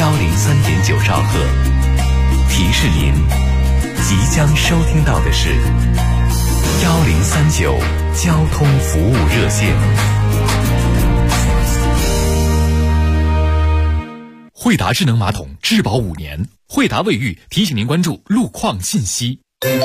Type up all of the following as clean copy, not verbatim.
103.9兆赫。提示您，即将收听到的是1039交通服务热线。 惠达智能马桶质保5年，惠达卫浴提醒您关注路况信息。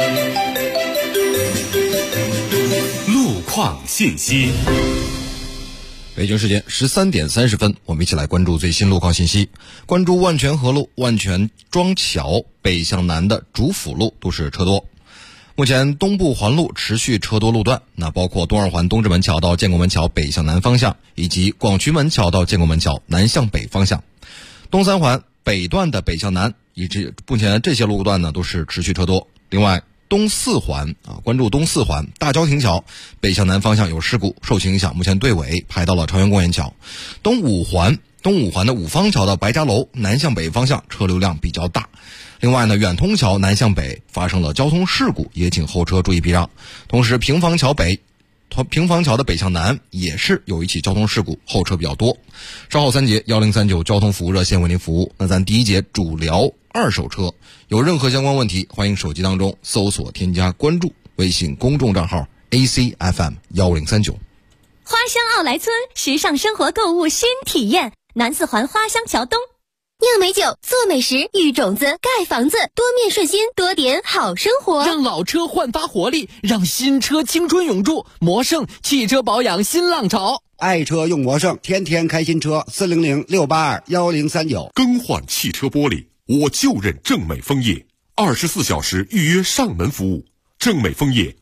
路况信息。 北京时间13点30分，我们一起来关注最新路况信息。关注万泉河路、万泉庄桥北向南的主辅路都是车多。目前东部环路持续车多路段，那包括东二环东直门桥到建国门桥北向南方向，以及广渠门桥到建国门桥南向北方向。东三环北段的北向南，目前这些路段呢都是持续车多。另外东四环关注东四环大郊亭桥北向南方向有事故，受其影响，目前队尾排到了朝阳公园桥。东五环的五方桥到白家楼南向北方向车流量比较大。另外呢，远通桥南向北发生了交通事故，也请后车注意避让。同时平房桥的北向南也是有一起交通事故，后车比较多。稍后3节1039交通服务热线为您服务。那咱第一节主聊二手车，有任何相关问题，欢迎手机当中搜索添加关注微信公众账号 ACFM1039。 花乡奥莱村时尚生活购物新体验，南四环花乡桥东。 酿美酒，做美食，育种子，盖房子，多面顺心，多点好生活。 让老车焕发活力，让新车青春永驻。魔盛汽车保养新浪潮， 爱车用魔盛，天天开新车。400-682-1039。 更换汽车玻璃，我就认正美枫叶，24小时预约上门服务。正美枫叶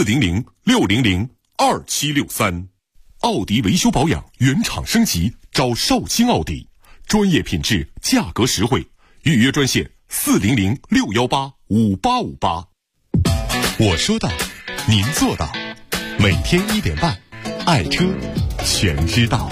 400-600-2763。奥迪维修保养原厂升级，找绍兴奥迪。专业品质，价格实惠，预约专线400-618-5858。 我说到，您做到。每天1点半，爱车全知道。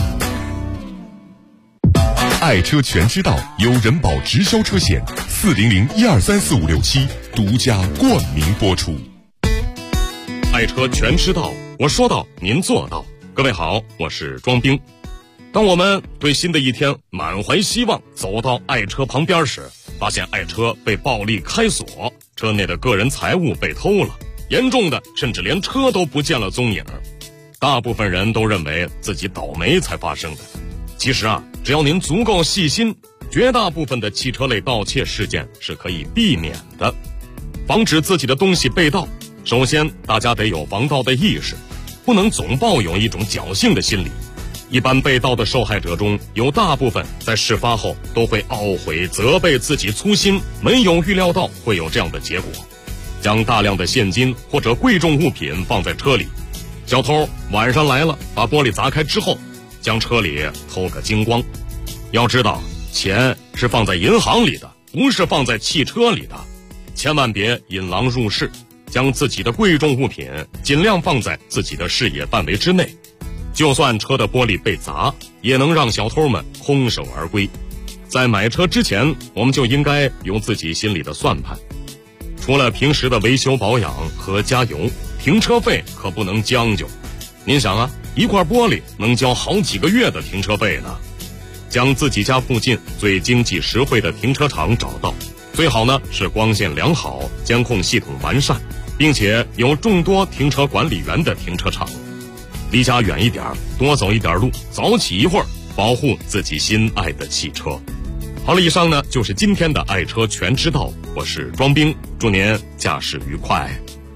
爱车全知道由人保直销车险400-1234567独家冠名播出。 爱车全知道，我说到，您做到。各位好，我是庄兵。当我们对新的一天满怀希望走到爱车旁边时，发现爱车被暴力开锁，车内的个人财物被偷了，严重的甚至连车都不见了踪影。大部分人都认为自己倒霉才发生的，其实只要您足够细心，绝大部分的汽车类盗窃事件是可以避免的。防止自己的东西被盗，首先大家得有防盗的意识，不能总抱有一种侥幸的心理。一般被盗的受害者中，有大部分在事发后都会懊悔责备自己粗心，没有预料到会有这样的结果，将大量的现金或者贵重物品放在车里。小偷晚上来了，把玻璃砸开之后，将车里偷个精光。要知道，钱是放在银行里的，不是放在汽车里的，千万别引狼入室，将自己的贵重物品尽量放在自己的视野范围之内。就算车的玻璃被砸，也能让小偷们空手而归。在买车之前，我们就应该有自己心里的算盘。除了平时的维修保养和加油，停车费可不能将就。您想一块玻璃能交好几个月的停车费呢。将自己家附近最经济实惠的停车场找到，最好呢是光线良好、监控系统完善，并且有众多停车管理员的停车场。离家远一点，多走一点路，早起一会儿，保护自己心爱的汽车。好了，以上呢就是今天的爱车全知道，我是庄兵，祝您驾驶愉快。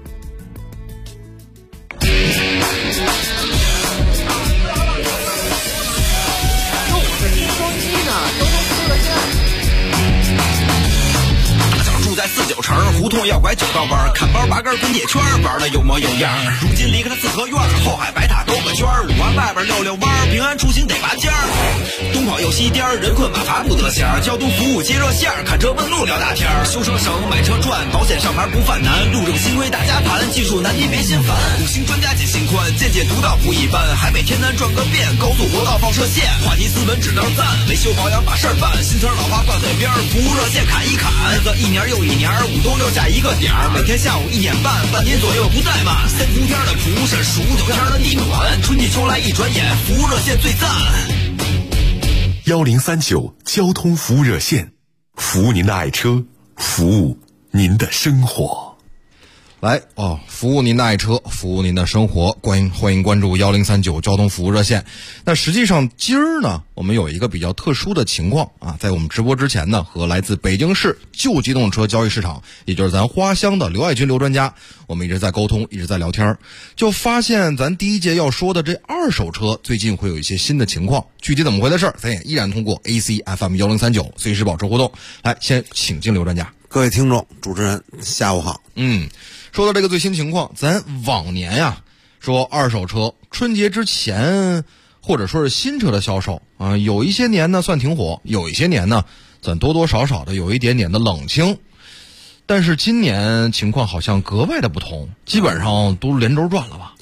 在49城胡同要拐9道弯，看包拔根滚铁圈，玩的有模有样。如今离开了四合院，后海白塔兜个圈，5环外边溜溜弯，平安出行得拔尖儿。东跑又西颠，人困马乏不得闲。交通服务接热线，看车问路聊大天。修车省，买车赚，保险上牌不犯难。路政新规大家盘，技术难题别心烦。5星专家解心宽，见解独到不一般。海北天南转个遍，高速国道放射线。话题斯文只能赞，维修保养把事儿办。新词老话挂嘴边，服务热线砍一砍。日子一年又一年，5冬6夏一个点儿，每天下午1点半，半年左右不怠慢。3伏天的蒲是数9天的地暖，春季秋来一转眼，服务热线最赞。 1039交通服务热线，服务您的爱车，服务您的生活。 来服务您的爱车，服务您的生活，欢迎关注1039交通服务热线。那实际上今儿呢，我们有一个比较特殊的情况啊，在我们直播之前呢，和来自北京市旧机动车交易市场，也就是咱花乡的刘爱军刘专家，我们一直在沟通，一直在聊天，就发现咱第一节要说的这二手车最近会有一些新的情况，具体怎么回事，咱也依然通过 ACFM 1039随时保持互动。来，先请进刘专家。 各位听众，主持人下午好。 说到这个最新情况，咱往年呀说二手车春节之前或者说是新车的销售啊，有一些年呢算挺火，有一些年呢算多多少少的有一点点的冷清。但是今年情况好像格外的不同，基本上都连轴转了吧。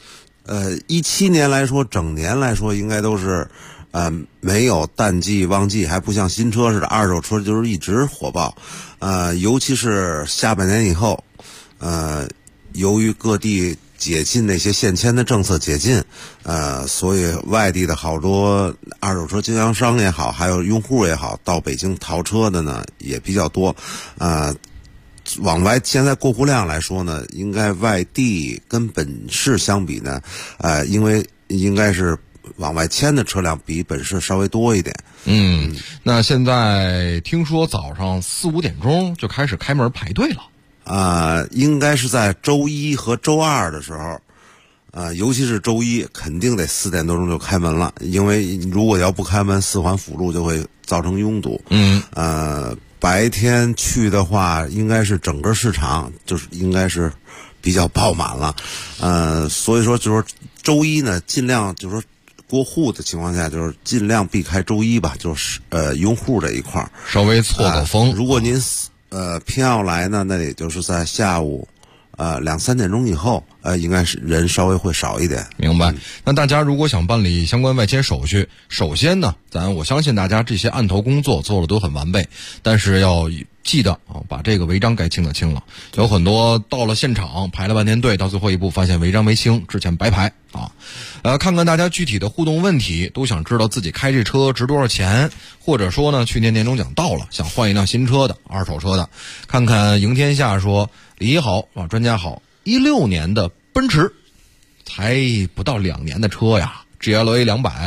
17年来说，整年来说应该都是没有淡季旺季，还不像新车似的，二手车就是一直火爆。尤其是下半年以后，由于各地解禁那些限迁的政策解禁，所以外地的好多二手车经销商也好，还有用户也好，到北京淘车的呢也比较多。往外现在过户量来说呢，应该外地跟本市相比呢，因为应该是往外迁的车辆比本市稍微多一点。 那现在听说早上4、5点钟就开始开门排队了。 应该是在周一和周二的时候，尤其是周一，肯定得4点多钟就开门了，因为如果要不开门，4环辅路就会造成拥堵。白天去的话，应该是整个市场就是应该是比较爆满了。所以说就是周一呢，尽量就是说过户的情况下，就是尽量避开周一吧，就是用户这一块儿稍微错个峰。 如果您偏要来呢，那也就是在下午2、3点钟以后，应该是人稍微会少一点。 明白。那大家如果想办理相关外迁手续，首先呢，我相信大家这些案头工作做的都很完备，但是要记得把这个违章该清的清了。有很多到了现场排了半天队，到最后一步发现违章没清，之前白排啊。看看大家具体的互动问题，都想知道自己开这车值多少钱，或者说呢，去年年终奖到了，想换一辆新车的、二手车的。看看赢天下说，李好专家好，16年的奔驰，才不到2年的车呀 ，GLA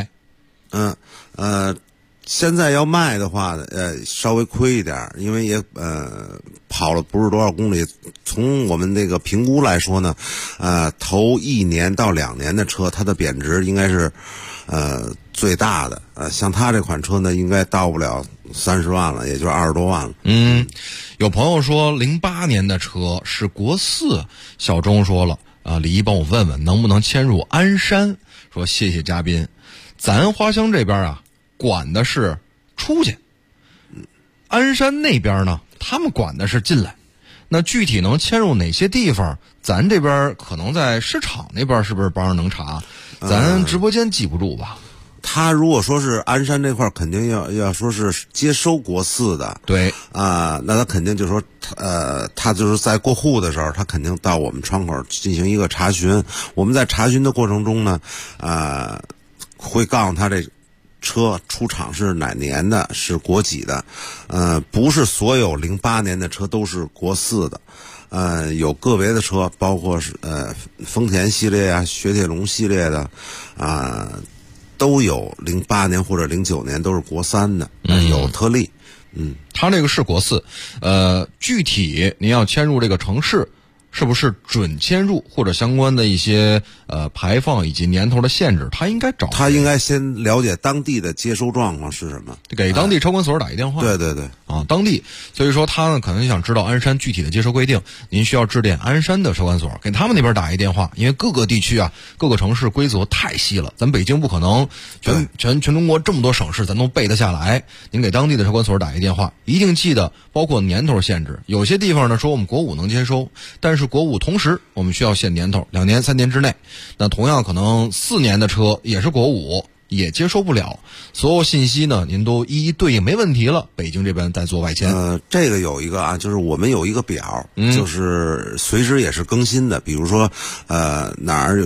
200。 现在要卖的话，稍微亏一点，因为也跑了不是多少公里。从我们这个评估来说呢，头1年到2年的车，它的贬值应该是最大的。像它这款车呢，应该到不了30万了，也就20多万了。 有朋友说08年的车是国4，小钟说了李一帮我问问能不能迁入鞍山，说谢谢嘉宾，咱花乡这边管的是出去，鞍山那边呢，他们管的是进来。那具体能迁入哪些地方，咱这边可能在市场那边是不是帮着能查？咱直播间记不住吧？ 他如果说是鞍山这块，肯定要说是接收国4的， 对那他肯定就说他就是在过户的时候，他肯定到我们窗口进行一个查询。我们在查询的过程中呢，会告诉他这车出厂是哪年的，是国几的。不是所有08年的车都是国4的，有个别的车，包括是丰田系列啊、雪铁龙系列的都有08年或者09年都是国3的，有特例。 他这个是国4，具体您要迁入这个城市，是不是准迁入或者相关的一些排放以及年头的限制，他应该先了解当地的接收状况是什么， 给当地车管所打一电话。 对对对当地，所以说他呢可能想知道鞍山具体的接收规定，您需要致电鞍山的车管所，给他们那边打一电话，因为各个地区各个城市规则太细了，咱北京不可能全中国这么多省市咱都背得下来。您给当地的车管所打一电话，一定记得包括年头限制。有些地方呢说我们国5能接收，但是国5同时我们需要限年头，2年3年之内。那同样可能4年的车也是国5，也接收不了。所有信息呢您都一一对应没问题了，北京这边再做外迁。 这个有一个就是我们有一个表，就是随时也是更新的。比如说哪儿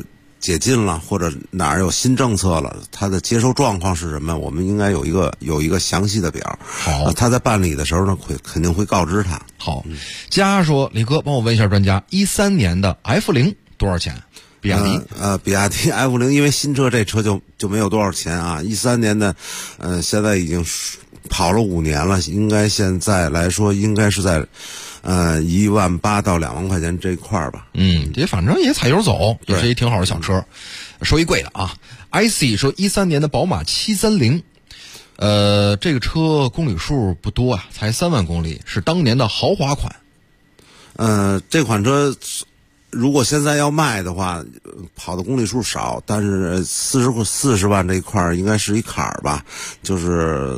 解禁了，或者哪儿有新政策了，它的接收状况是什么？我们应该有一个详细的表。 好， 他在办理的时候呢，肯定会告知他。 好，佳说李哥帮我问一下专家，13年的 F0多少钱？比亚迪比亚迪 F0，因为新车这车就没有多少钱啊。13年的，现在已经跑了5年了，应该现在来说应该是在18000到2万块钱这一块儿吧。 也反正也踩油走，也是一挺好的小车。说一贵的啊 ，IC 说13年的宝马730，这个车公里数不多啊，才3万公里，是当年的豪华款。 这款车如果现在要卖的话，跑的公里数少，但是40万这一块应该是一坎儿吧，就是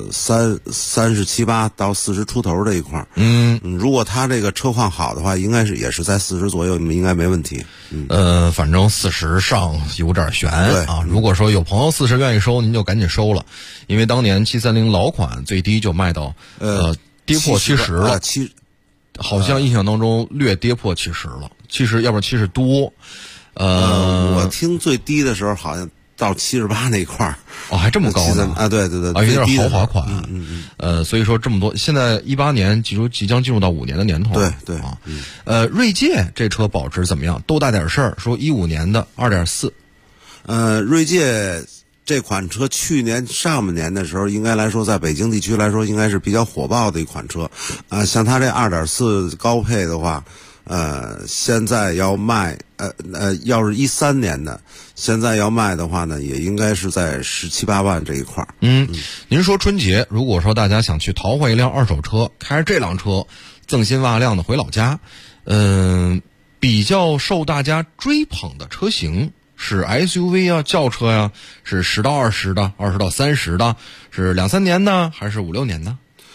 37、8到40出头这一块。如果他这个车况好的话，应该也是在40左右，应该没问题。 反正40上有点悬啊。如果说有朋友40愿意收，您就赶紧收了，因为当年730老款最低就卖到跌破70了。好像印象当中略跌破70了，70要不然70多。 我听最低的时候好像到78那一块儿。 还这么高呢？ 啊，对， 有点豪华款。所以说这么多，现在18年即将进入到5年的年头。 对啊。锐界这车保值怎么样？都大点事儿，说15年的2.4。 锐界这款车去年上半年的时候，应该来说在北京地区来说应该是比较火爆的一款车。像它这2.4高配的话，现在要卖，要是13年的，现在要卖的话呢，也应该是在17、18万这一块儿。 您说春节如果说大家想去淘换一辆二手车，开着这辆车锃新瓦亮的回老家，比较受大家追捧的车型是 SUV 啊，轿车呀，是10到20的，20到30的，是2、3年的，还是5、6年的？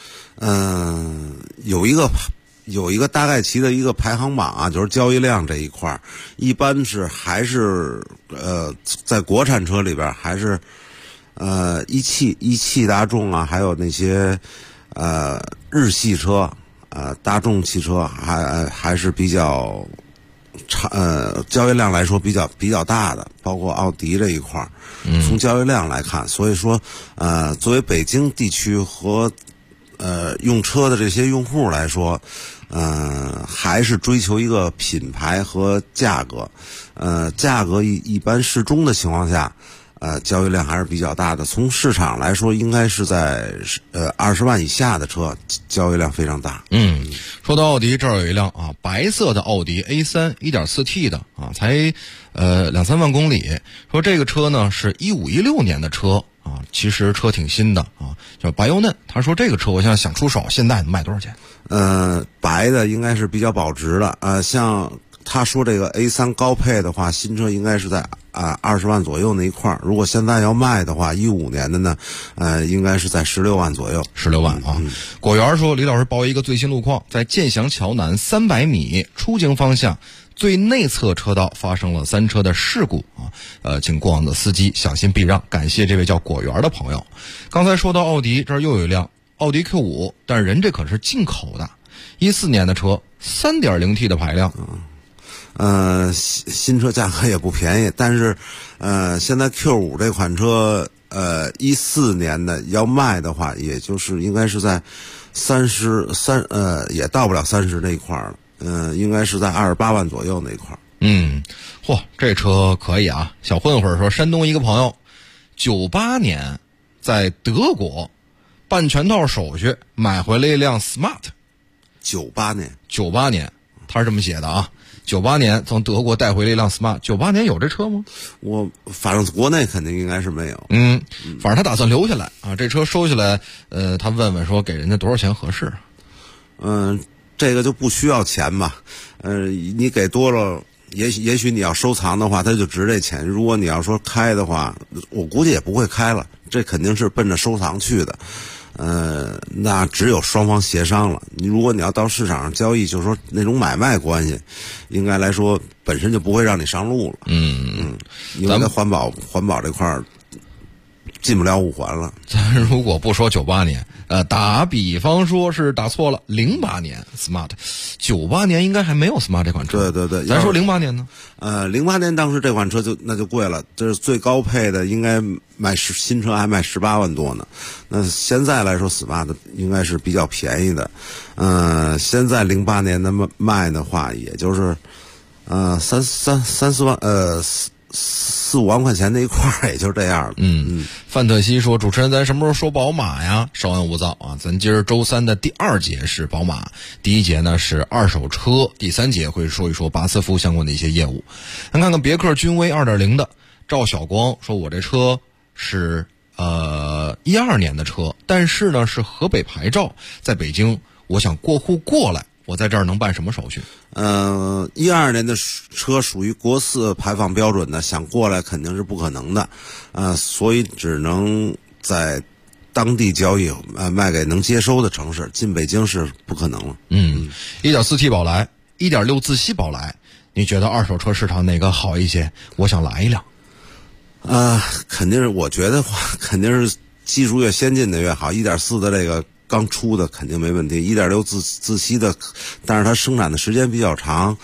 有一个大概其的一个排行榜啊，就是交易量这一块儿，一般还是在国产车里边还是一汽大众啊，还有那些日系车大众汽车还是比较交易量来说比较大的，包括奥迪这一块儿。从交易量来看，所以说作为北京地区和用车的这些用户来说，还是追求一个品牌和价格。价格一般适中的情况下，交易量还是比较大的。从市场来说，应该是在20万以下的车交易量非常大。 说到奥迪，这儿有一辆白色的奥迪 A3 1.4T 的才2、3万公里。说这个车呢是15、16年的车其实车挺新的叫白又嫩。他说这个车我现在想出手，现在能卖多少钱？ 白的应该是比较保值的像他说这个 A3 高配的话，新车应该是在20万左右那一块儿。如果现在要卖的话，15年的呢，应该是在16万左右。 16万果园说，李老师报一个最新路况，在建祥桥南300米出京方向最内侧车道发生了3车的事故请过往的司机小心避让。感谢这位叫果园的朋友。刚才说到奥迪，这儿又有一辆奥迪 Q5， 但是人这可是进口的，14年的车，3.0T 的排量。 新车价格也不便宜，但是现在 Q5 这款车14年的要卖的话，也就是应该是在33也到不了30那一块了，应该是在28万左右那一块。 这车可以啊。小混混说，山东一个朋友98年在德国办全套手续买回了一辆 Smart。 98 年他是这么写的98年从德国带回了一辆 Smart。98年有这车吗？ 我反正国内肯定应该是没有。 反正他打算留下来这车收下来，他问问说给人家多少钱合适？ 这个就不需要钱吧。你给多了，也许你要收藏的话，它就值这钱。如果你要说开的话，我估计也不会开了，这肯定是奔着收藏去的。那只有双方协商了。如果你要到市场上交易，就是说那种买卖关系，应该来说本身就不会让你上路了。因为在环保这块儿进不了5环了。 咱如果不说98年， 打比方说是打错了，08年 Smart，98年应该还没有 Smart 这款车。 对对对， 咱说08年呢 ？08年当时这款车那就贵了，这是最高配的，应该新车还卖18万多呢。那现在来说 Smart 应该是比较便宜的。现在08年的卖的话，也就是3-4万4-5万块钱那一块儿，也就这样了。 范特西说：“主持人，咱什么时候说宝马呀？稍安勿躁啊！咱今儿周三的第2节是宝马，第1节呢是二手车，第3节会说一说巴斯夫相关的一些业务。咱看看别克君威 2.0 的赵晓光说：我这车是12年的车，但是呢是河北牌照，在北京，我想过户过来。”我在这儿能办什么手续 ？12年的车属于国4排放标准的，想过来肯定是不可能的，所以只能在当地交易，卖给能接收的城市，进北京是不可能了。 1.4T 宝来 1.6 自吸宝来，你觉得二手车市场哪个好一些？我想来一辆。 肯定是，我觉得话肯定是技术越先进的越好。1.4的这个刚出的肯定没问题，1.6自吸的，但是它生产的时间比较长，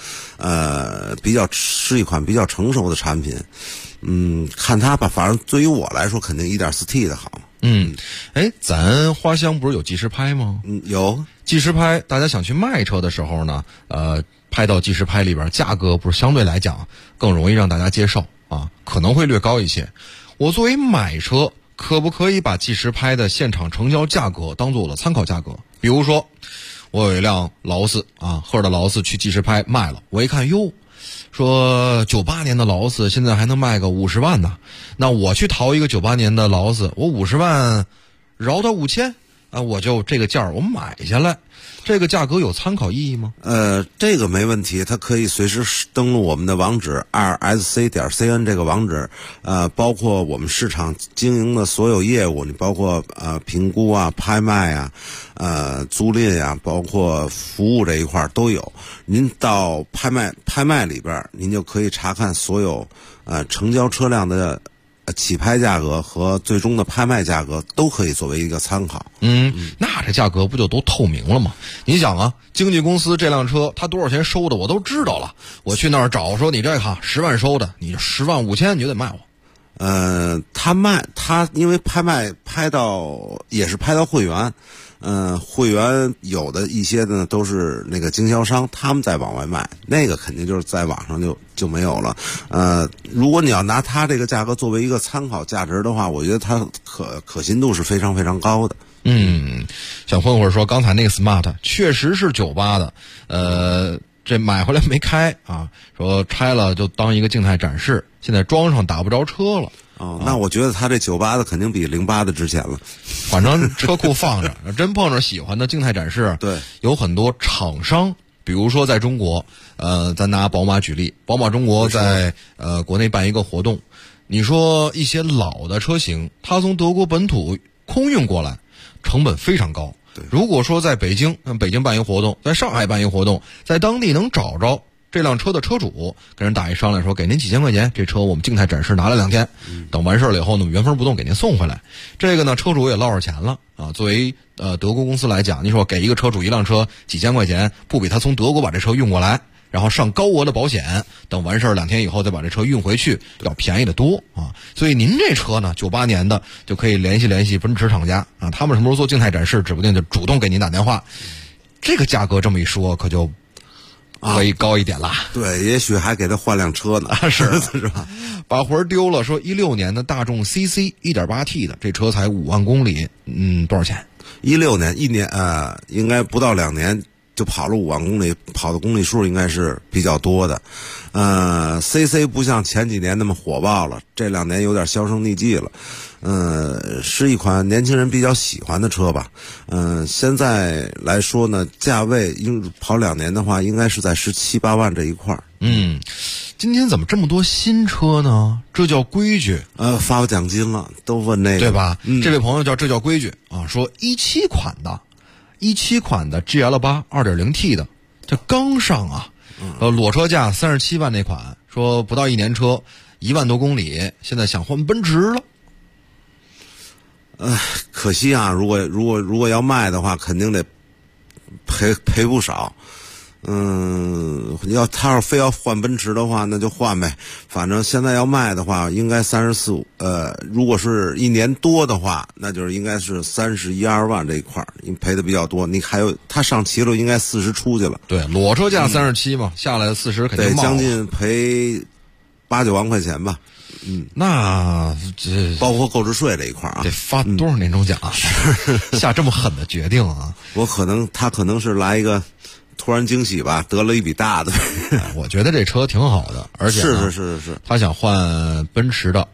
是一款比较成熟的产品。看它吧，反正对于我来说，肯定 1.4T 的好。 咱花乡不是有即时拍吗？ 有即时拍，大家想去卖车的时候呢，拍到即时拍里边，价格不是相对来讲更容易让大家接受啊，可能会略高一些。我作为买车，可不可以把即时拍的现场成交价格当做我的参考价格？比如说，我有一辆劳斯啊，赫的劳斯去即时拍卖了，我一看，哟，说98年的劳斯现在还能卖个50万呢，那我去淘一个98年的劳斯，我50万饶他5000啊，我就这个价我买下来。这个价格有参考意义吗？ 这个没问题，它可以随时登录我们的网址 2sc.cn 这个网址，包括我们市场经营的所有业务，你包括评估啊、拍卖啊、租赁啊，包括服务这一块都有。您到拍卖里边，您就可以查看所有成交车辆的起拍价格和最终的拍卖价格都可以作为一个参考。 那这价格不就都透明了吗？你想啊，经纪公司这辆车他多少钱收的我都知道了，我去那儿找说你这个10万收的，你10万5000你就得卖我。 他因为拍卖也是拍到会员。会员有的一些呢都是那个经销商，他们在往外卖，那个肯定就是在网上就没有了。如果你要拿它这个价格作为一个参考价值的话，我觉得它可信度是非常非常高的。 小混混说，刚才那个 Smart 确实是98的，这买回来没开啊，说拆了就当一个静态展示，现在装上打不着车了。 那我觉得他这98的肯定比08的值钱了。 反正车库放着，真碰着喜欢的静态展示。 对， 有很多厂商，比如说在中国，咱拿宝马举例，宝马中国在国内办一个活动，你说一些老的车型，它从德国本土空运过来，成本非常高。如果说在北京办一活动，在上海办一活动，在当地能找着这辆车的车主，跟人打一商量说，给您几千块钱，这车我们静态展示拿了2天，等完事了以后呢，原封不动给您送回来。这个呢，车主也落着钱了啊。作为德国公司来讲，你说给一个车主一辆车几千块钱，不比他从德国把这车运过来，然后上高额的保险，等完事2天以后再把这车运回去，要便宜得多啊。所以您这车呢，98年的就可以联系奔驰厂家啊，他们什么时候做静态展示，指不定就主动给您打电话。这个价格这么一说，可就可以高一点啦。 对，也许还给他换辆车呢。 是吧？把魂丢了。说16年的大众 CC 1.8T 的这车才5万公里，多少钱 ？16年1年应该不到2年就跑了5万公里，跑的公里数应该是比较多的。CC 不像前几年那么火爆了，这2年有点销声匿迹了。是一款年轻人比较喜欢的车吧。现在来说呢，价位跑2年的话，应该是在17、18万这一块儿。 今天怎么这么多新车呢？这叫规矩。 发奖金了，都问那个， 对吧？这位朋友这叫规矩啊，说17款的 GL8 2.0T 的，这刚上啊，裸车价37万那款，说不到1年车，1万多公里，现在想换奔驰了。 可惜啊，如果要卖的话，肯定得赔不少。他要非要换奔驰的话，那就换呗。反正现在要卖的话，应该34、5，如果是1年多的话，那就是应该是31-2万这一块，因为赔的比较多。你还有他上骑了，应该40出去了。 对，裸车价37嘛，下来的40肯定冒了。 对，将近赔8-9万块钱吧。 那这包括购置税这一块啊， 得发多少年终奖啊？下这么狠的决定啊！ 他可能是来一个突然惊喜吧，得了一笔大的。 我觉得这车挺好的，而且是， 他想换奔驰的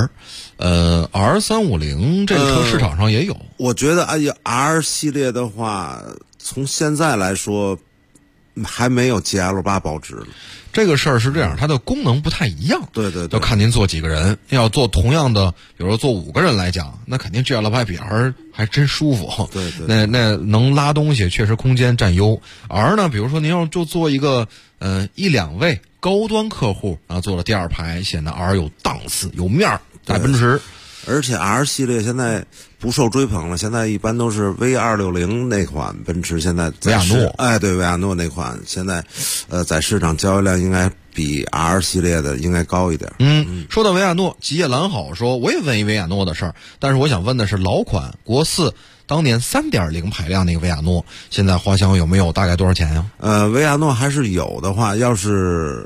R350 这个车市场上也有。 我觉得R 系列的话，从现在来说还没有 GL8 保值了。 这个事儿是这样，它的功能不太一样。 对， 要看您坐几个人。要做同样的，比如说坐5个人来讲，那肯定 GL8 比 R 还真舒服。 对， 那能拉东西，确实空间占优。R 呢，比如说您要就做一个1-2位高端客户啊，坐了第2排，显得 R 有档次有面儿，大奔驰。 而且 R 系列现在不受追捧了，现在一般都是 V260 那款奔驰，现在维亚诺， 对，维亚诺那款现在在市场交易量应该比 R 系列的应该高一点。 说到维亚诺，吉野蓝好说，我也问一维亚诺的事儿，但是我想问的是老款国4当年 3.0 排量那个维亚诺，现在花乡有没有？大概多少钱呀？ 维亚诺还是有的话，要是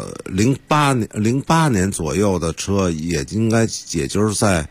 08年左右的车，也就是在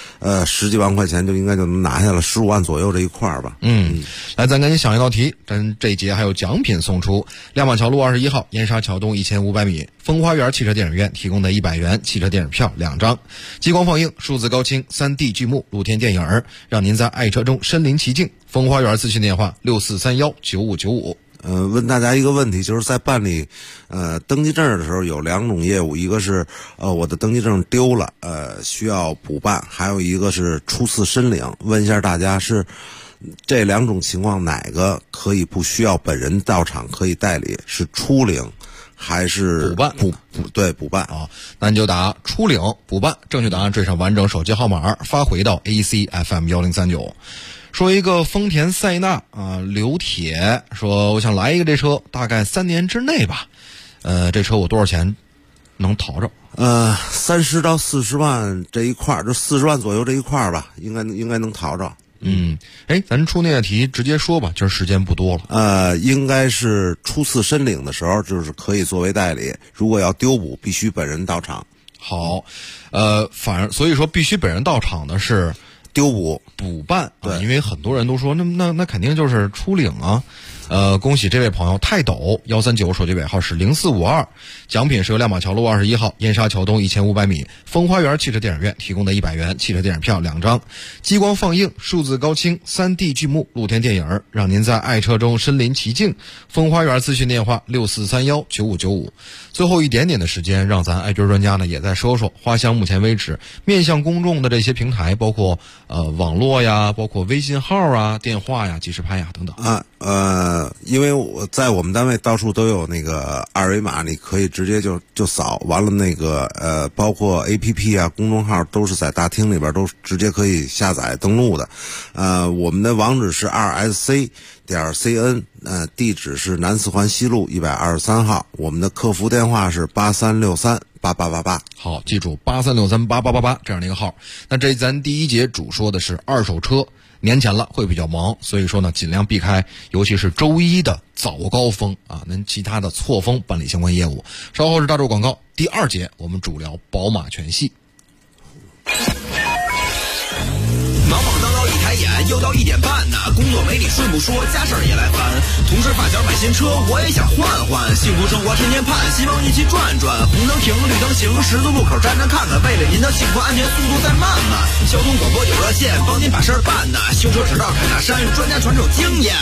10几万块钱就应该就能拿下了15万左右这一块吧。 来，咱赶紧想一道题，咱这一节还有奖品送出。亮马桥路21号燕莎桥东1500米风花园汽车电影院提供的100元汽车电影票2张，激光放映、数字高清、3D 剧目、露天电影，让您在爱车中身临其境。风花园咨询电话6431959595。 问大家一个问题，就是在办理登记证的时候有2种业务，一个是我的登记证丢了，需要补办，还有一个是初次申领。问一下大家，是这2种情况哪个可以不需要本人到场可以代理？是初领还是补办？ 补办啊，那你就打初领补办，正确答案缀上完整手机号码发回到 ACFM1039。说一个丰田塞纳啊，刘铁说我想来一个这车，大概3年之内吧。这车我多少钱能淘着 ？30到40万这一块，就40万左右这一块吧，应该能淘着。 咱出那个题直接说吧，就是时间不多了。应该是初次申领的时候，就是可以作为代理。如果要丢补，必须本人到场。 好，所以说必须本人到场的是丢补办，对，因为很多人都说那肯定就是初领啊。恭喜这位朋友泰斗139，手机尾号是0452，奖品是由亮马桥路21号燕莎桥东1500米风花园汽车电影院提供的100元汽车电影票2张，激光放映、数字高清、3D 剧目、露天电影，让您在爱车中身临其境。风花园咨询电话64319595。最后一点点的时间，让咱爱车专家呢也再说说花乡目前为止面向公众的这些平台，包括网络呀，包括微信号啊、电话呀、即时拍呀等等因为我在我们单位到处都有那个2维码，你可以直接就扫完了，那个包括 APP 啊、公众号都是在大厅里边都直接可以下载登录的。我们的网址是2sc.cn，地址是南四环西路123号，我们的客服电话是83638888。 好，记住83638888这样的一个号。那这咱第一节主说的是二手车。年前了会比较忙，所以说呢尽量避开尤其是周一的早高峰啊，您其他的错峰办理相关业务。稍后是大洲广告，第2节我们主聊宝马全系。 忙忙叨叨一抬眼又到1点半呢，工作没你顺不说，家事儿也来烦。同事发小买新车，我也想换换，幸福生活天天盼，希望一起转转。红灯停，绿灯行，十字路口站站看看，为了您的幸福安全，速度再慢慢。交通广播有热线，帮您把事儿办呢。修车指导开大山，专家传授经验。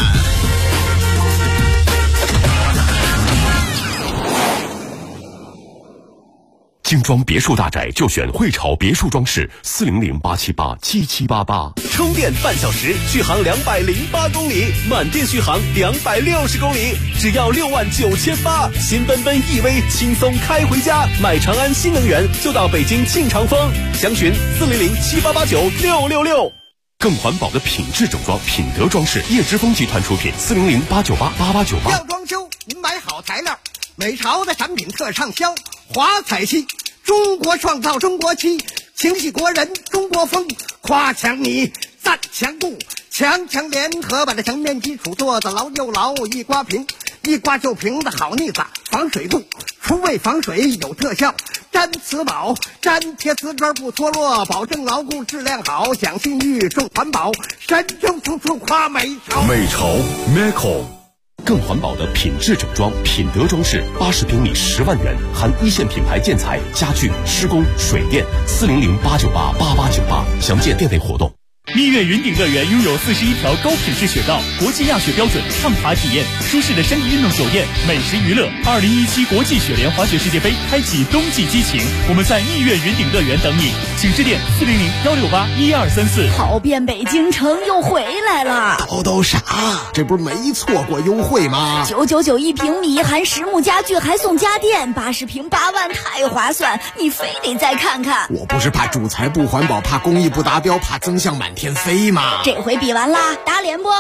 精装别墅大宅就选汇潮别墅装饰，400-878-7788。 充电半小时，续航208公里，满电续航260公里，只要69800，新奔奔 EV 轻松开回家。买长安新能源就到北京庆长丰，详询400-7889-666。 更环保的品质整装，品德装饰，叶之峰集团出品，400-898-8898。 要装修，您买好材料，美潮的产品特畅销，华彩漆，中国创造中国漆，情系国人中国风，夸强你，赞强固，强强联合把这墙面基础做得牢又牢，一刮平，一刮就平的好腻子，防水度，除味防水有特效，粘瓷宝，粘贴瓷砖不脱落，保证牢固质量好，讲信誉重环保，神州处处夸美潮。 美潮 Meco。更环保的品质整装，品德装饰，80平米10万元，含一线品牌建材、家具、施工、水电，400-898-8898，详见店内活动。 蜜月云顶乐园拥有41条高品质雪道，国际亚雪标准，畅滑体验，舒适的山地运动酒店，美食娱乐。2017国际雪联滑雪世界杯开启冬季激情，我们在蜜月云顶乐园等你，请致电400-168-1234。 跑遍北京城又回来了， 都啥？这不是没错过优惠吗 ？999一平米，含实木家具还送家电，80平8万，太划算，你非得再看看。 我不是怕主材不环保，怕工艺不达标，怕增项满天飞吗？ 这回比完啦，打脸不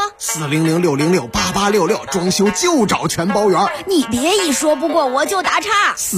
？400-606-8866，装修就找全包圆。 你别一说不过我就打岔。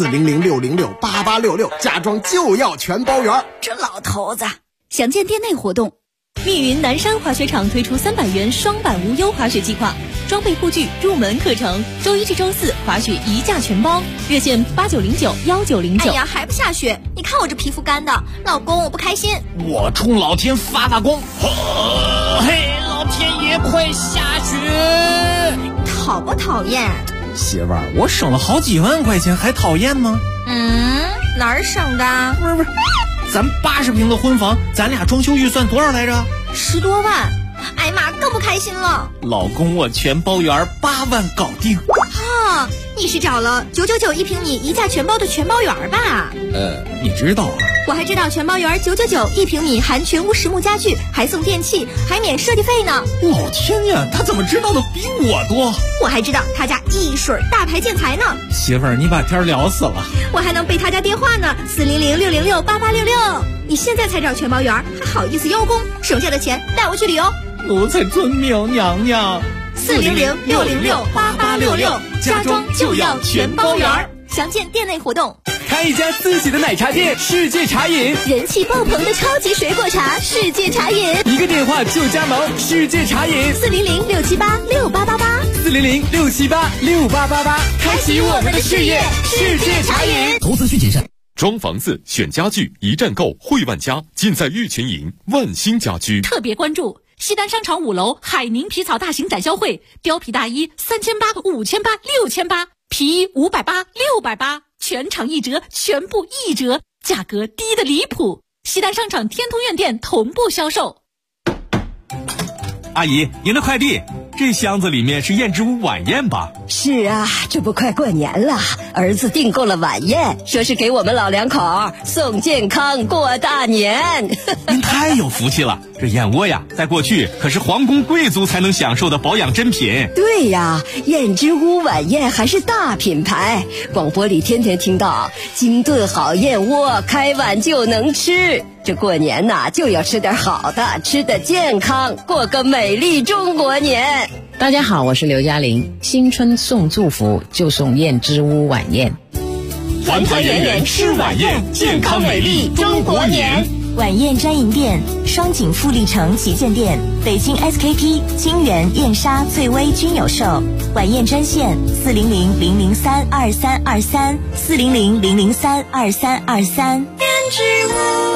400-606-8866，家装就要全包圆。 这老头子，详见店内活动。密云南山滑雪场推出300元双板无忧滑雪计划，装备护具、入门课程，周一至周四滑雪一价全包，热线8909-1909。 哎呀，还不下雪？你看我这皮肤干的，老公我不开心。 我冲老天发光！嘿，老天爷快下雪！ 讨不讨厌？ 媳妇儿，我省了好几万块钱，还讨厌吗？ 哪儿省的？ 不是，咱80平的婚房，咱俩装修预算多少来着 ？10多万。哎呀妈，更不开心了。 老公，我全包圆，8万搞定。 啊，你是找了999一平米一价全包的全包圆吧？ 你知道啊？ 我还知道全包圆999一平米，含全屋实木家具，还送电器，还免设计费呢。 老天呀，他怎么知道的比我多？ 我还知道他家一水大牌建材呢。 媳妇儿，你把天聊死了。 我还能背他家电话呢，400-606-8866。你现在才找全包圆，还好意思邀功？省下的钱带我去旅游。 奴才遵命，娘娘。 400-606-8866，家装就要全包圆。详见店内活动。 开一家自己的奶茶店，世界茶饮， 人气爆棚的超级水果茶，世界茶饮， 一个电话就加盟，世界茶饮 ，400-678-6888，400-678-6888， 开启我们的事业，世界茶饮。 投资需谨慎。装房子、选家具，一站购，汇万家，尽在玉泉营万兴家居。 特别关注西单商场5楼海宁皮草大型展销会，貂皮大衣3800、5800、6800，皮衣580、680，全场1折，全部1折，价格低的离谱。西单商场天通苑店同步销售。 阿姨，您的快递，这箱子里面是燕之屋晚宴吧？ 是啊，这不快过年了，儿子订购了晚宴，说是给我们老两口送健康过大年。 您太有福气了，这燕窝呀，在过去可是皇宫贵族才能享受的保养珍品。 对呀，燕之屋晚宴还是大品牌，广播里天天听到精炖好燕窝，开碗就能吃。这过年呐，就要吃点好的，吃得健康，过个美丽中国年。 大家好，我是刘嘉玲。新春送祝福就送燕之屋晚宴， 团团圆圆吃晚宴，健康美丽中国年。晚宴专营店：双井富力城旗舰店、北京 SKP、金源、燕莎、翠微均有售。晚宴专线400-003-2323，400-003-2323。燕之屋。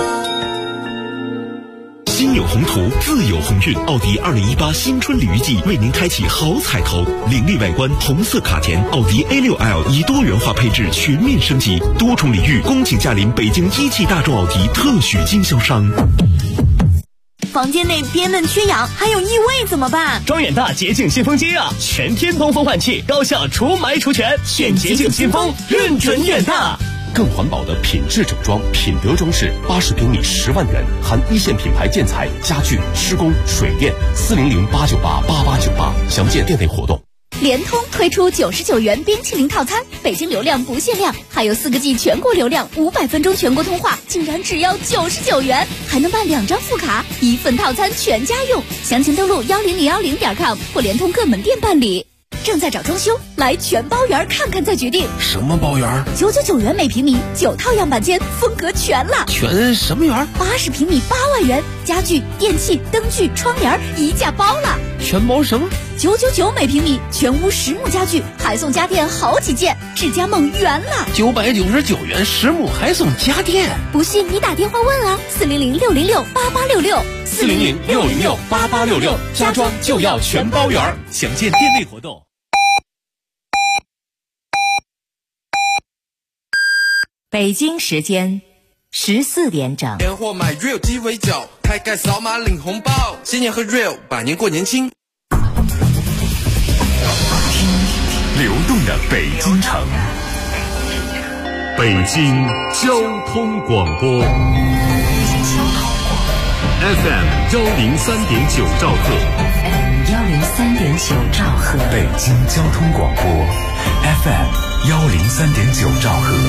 心有宏图，自有鸿运。奥迪2018新春礼遇季为您开启好彩头，凌厉外观，红色卡钳，奥迪 A6L 以多元化配置全面升级，多重礼遇，恭请驾临北京一汽大众奥迪特许经销商。 房间内憋闷缺氧，还有异味怎么办？ 庄远大洁净新风机啊，全天通风换气，高效除霾除醛，选洁净新风，认准远大。 更环保的品质整装，品德装饰，80平米10万元，含一线品牌建材、家具、施工、水电，400-898-8898，详见店内活动。 联通推出99元冰淇淋套餐，北京流量不限量，还有4个G 全国流量，500分钟全国通话，竟然只要99元，还能办2张副卡，1份套餐全家用。详情登录10010.com 或联通各门店办理。正在找装修，来全包园看看再决定。 什么包园 ？999元每平米，9套样板间，风格全了。 全什么园 ？80平米8万元，家具、电器、灯具、窗帘一价包了。 全包什么 ？999每平米，全屋实木家具，还送家电好几件，智家梦圆了。 999元实木还送家电， 不信你打电话问啊，400-606-8866。 400-606-8866，家装就要全包圆，详见店内活动。 北京时间14点整。 年货买 Real 鸡尾酒，开盖扫码领红包，新年和 Real 百年过年轻。 流动的北京城， 北京交通广播 FM 103.9兆赫 103.9兆赫， 北京交通广播 FM 103.9兆赫。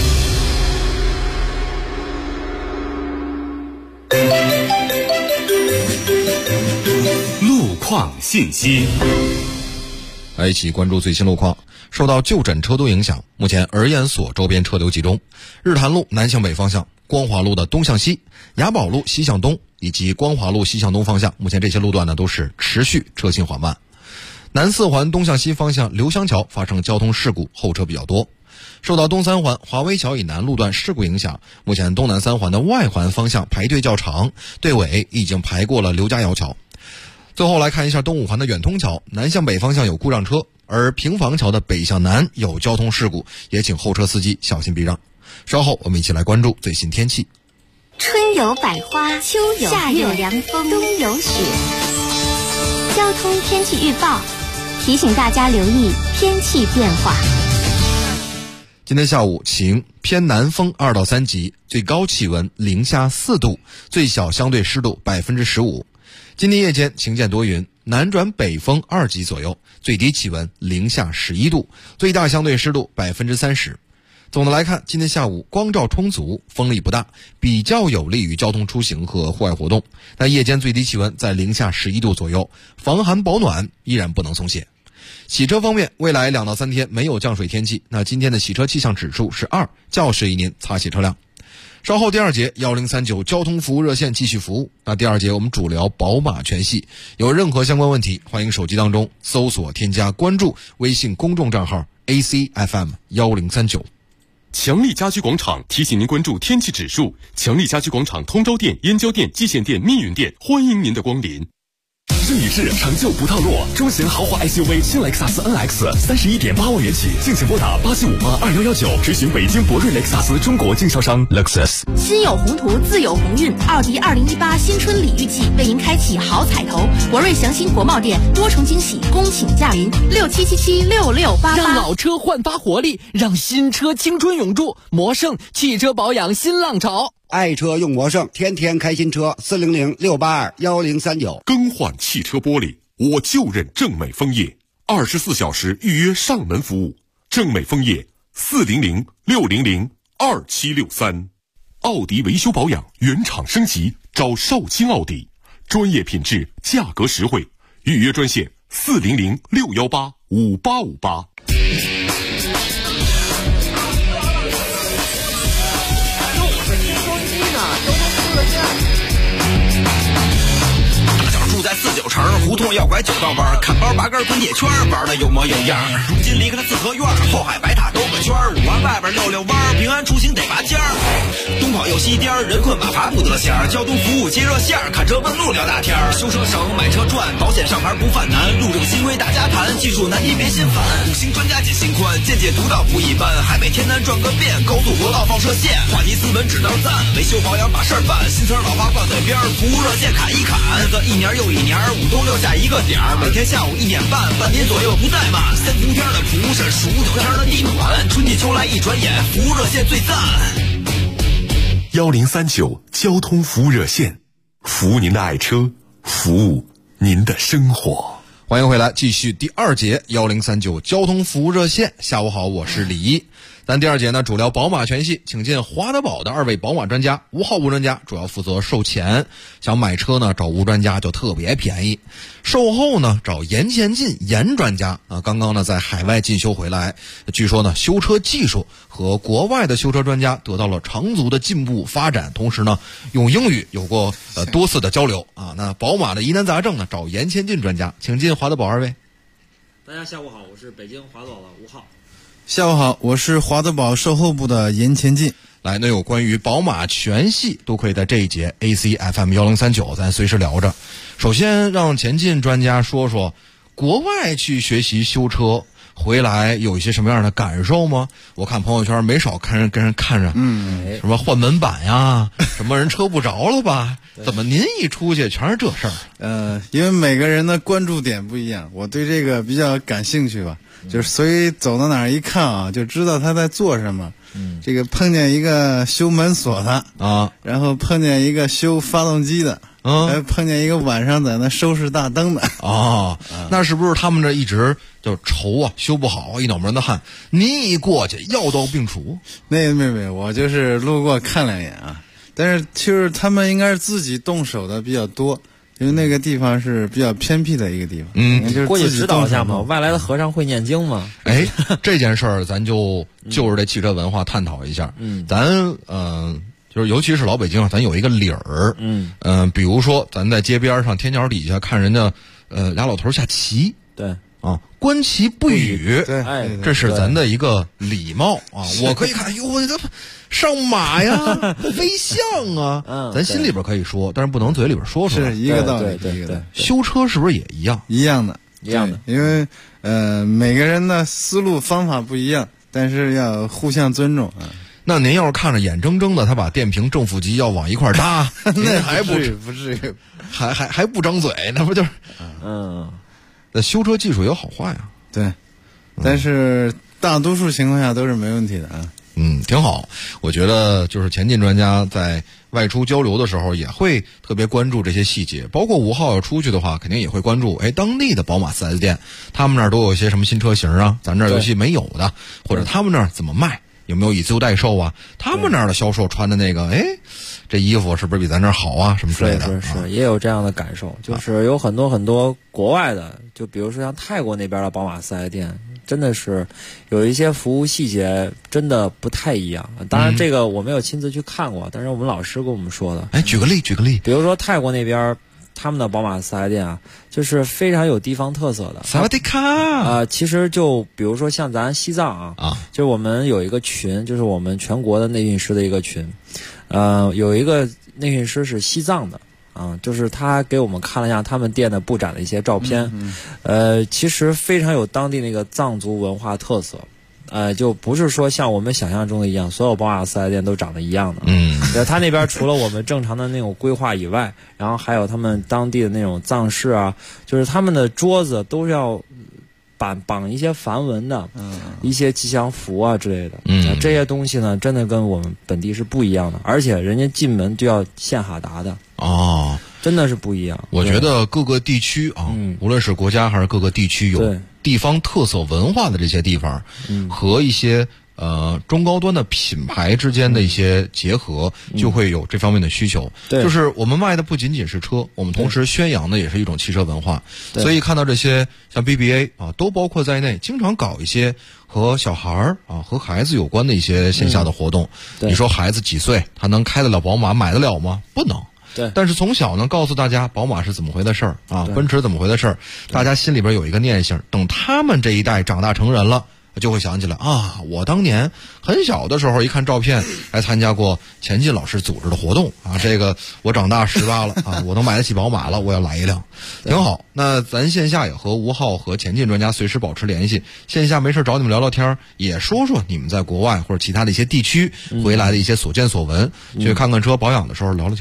路况信息。 来一起关注最新路况。受到就诊车多影响，目前儿研所周边车流集中，日坛路南向北方向、光华路的东向西、雅宝路西向东以及光华路西向东方向，目前这些路段呢都是持续车行缓慢。南四环东向西方向刘香桥发生交通事故，后车比较多。受到东三环华威桥以南路段事故影响，目前东南三环的外环方向排队较长，队尾已经排过了刘家窑桥。最后来看一下东五环的远通桥南向北方向有故障车，而平房桥的北向南有交通事故，也请后车司机小心避让。稍后我们一起来关注最新天气。 春有百花，秋有夏有凉风，冬有雪。交通天气预报提醒大家留意天气变化。 今天下午晴，偏南风2到3级，最高气温零下4度，最小相对湿度15%。今天夜间晴间多云，南转北风2级左右，最低气温零下11度，最大相对湿度30%。总的来看，今天下午光照充足，风力不大，比较有利于交通出行和户外活动。但夜间最低气温在零下11度左右，防寒保暖依然不能松懈。洗车方面，未来2到3天没有降水天气，那今天的洗车气象指数是2，较适宜您擦洗车辆。稍后第二节1039交通服务热线继续服务。那第二节我们主聊宝马全系，有任何相关问题，欢迎手机当中搜索添加关注微信公众账号 ACFM 1039。 强力家居广场提醒您关注天气指数。强力家居广场通州店、燕郊店、蓟县店、密云店，欢迎您的光临。 日已至，长旧不套路，中型豪华 SUV 新雷克萨斯 NX 31.8万元起，敬请拨打87582119，咨询北京博瑞雷克萨斯中国经销商 Lexus。 心有宏图，自有鸿运。奥迪2018新春礼遇季为您开启好彩头，博瑞祥鑫国贸店多重惊喜恭请驾临，67776688。 让老车焕发活力，让新车青春永驻。魔盛汽车保养新浪潮。 爱车用魔盛，天天开新车，400-682-1039。 更换汽车玻璃，我就认正美枫叶，24小时预约上门服务。正美枫叶400-600-2763。奥迪维修保养原厂升级，找少卿奥迪，专业品质，价格实惠。预约专线400-618-5858。 在49城胡同要拐9道弯，砍包拔根滚铁圈，玩的有模有样。如今离开了四合院，后海白塔兜个圈，5环外边溜弯，平安出行得拔尖儿。东跑又西颠，人困马乏不得闲。交通服务接热线，看车问路聊大天。修车省，买车赚，保险上牌不犯难。路政新规大家谈，技术难题别心烦。5星专家解心宽，见解独到不一般。海北天南转个遍，高速国道放射线。话题斯文指导赞，维修保养把事儿办。新词老话挂嘴边，服务热线砍一砍。这一年又一年，5东6下一个点儿，每天下午1点半，半年左右不怠慢。3伏天的蒲是数9天的地暖，春季秋来一转眼，服务热线最赞。 1039交通服务热线，服务您的爱车，服务您的生活。 欢迎回来，继续第2节1039交通服务热线。下午好，我是李一。咱第2节呢，主聊宝马全系，请进华德宝的2位宝马专家，吴浩吴专家主要负责售前，想买车呢找吴专家就特别便宜，售后呢找严前进严专家啊。刚刚呢在海外进修回来，据说呢修车技术和国外的修车专家得到了长足的进步发展，同时呢用英语有过多次的交流啊。那宝马的疑难杂症呢找严前进专家，请进华德宝2位。 大家下午好，我是北京华德宝的吴浩。 下午好，我是华德宝售后部的严前进。 来，那有关于宝马全系都可以在这一节 ACFM 1039咱随时聊着。首先让前进专家说说国外去学习修车回来有一些什么样的感受吗？我看朋友圈没少跟人看着，什么换门板呀，什么人车不着了吧？怎么您一出去全是这事儿？ 因为每个人的关注点不一样，我对这个比较感兴趣吧，就是所以走到哪儿一看啊，就知道他在做什么。这个碰见一个修门锁的啊， 然后碰见一个修发动机的。还碰见一个晚上在那收拾大灯的那是不是他们这一直就愁啊，修不好，一脑门的汗？您一过去药到病除？ 没，我就是路过看两眼啊。但是其实他们应该是自己动手的比较多，因为那个地方是比较偏僻的一个地方。就是过去指导一下嘛，外来的和尚会念经吗？ 哎，这件事儿咱就是这汽车文化探讨一下。咱就是尤其是老北京，咱有一个理儿，比如说咱在街边上天桥底下看人家俩老头下棋， 对啊，观棋不语， 对， 这是咱的一个礼貌啊。我可以看，哟，我这上马呀，飞象啊，咱心里边可以说，但是不能嘴里边说出来， 是一个道理。 对， 修车是不是也一样？ 一样的，因为每个人的思路方法不一样，但是要互相尊重啊。 那您要是看着眼睁睁的他把电瓶正负极要往一块搭， 那还不至于， 还不张嘴，那不就是？那修车技术有好坏啊。 对，但是大多数情况下都是没问题的啊。 挺好。我觉得就是前进专家在外出交流的时候也会特别关注这些细节，包括吴浩要出去的话，肯定也会关注当地的宝马 4S 店，他们那儿都有一些什么新车型啊，咱这儿尤其没有的，或者他们那儿怎么卖。有没有以自由代售啊？他们那儿的销售穿的那个，这衣服是不是比咱这儿好啊？什么之类的？ 是，也有这样的感受，就是有很多国外的，就比如说像泰国那边的宝马4S店，真的是有一些服务细节真的不太一样。当然，这个我没有亲自去看过，但是我们老师跟我们说的。 举个例， 比如说泰国那边。他们的宝马4S店啊，就是非常有地方特色的。 萨瓦迪卡其实就比如说像咱西藏就是我们有一个群，就是我们全国的内运师的一个群，有一个内运师是西藏的就是他给我们看了一下他们店的布展的一些照片，其实非常有当地那个藏族文化特色。就不是说像我们想象中的一样，所有宝马4S店都长得一样的。他那边除了我们正常的那种规划以外，然后还有他们当地的那种藏式啊，就是他们的桌子都是要绑一些梵文的，一些吉祥符啊之类的。这些东西呢，真的跟我们本地是不一样的，而且人家进门就要献哈达的。真的是不一样。 我觉得各个地区无论是国家还是各个地区有地方特色文化的这些地方，和一些中高端的品牌之间的一些结合，就会有这方面的需求。就是我们卖的不仅仅是车，我们同时宣扬的也是一种汽车文化。所以看到这些像 BBA 都包括在内，经常搞一些和小孩和孩子有关的一些线下的活动。你说孩子几岁，他能开得了宝马，买得了吗？不能。但是从小呢，告诉大家宝马是怎么回的事儿奔驰怎么回的事儿，大家心里边有一个念想，等他们这一代长大成人了，就会想起来我当年很小的时候一看照片，还参加过前进老师组织的活动这个我长大18了我能买得起宝马了，我要来一辆，挺好。那咱线下也和吴浩和前进专家随时保持联系，线下没事找你们聊聊天，也说说你们在国外或者其他的一些地区回来的一些所见所闻，去看看车保养的时候聊聊天。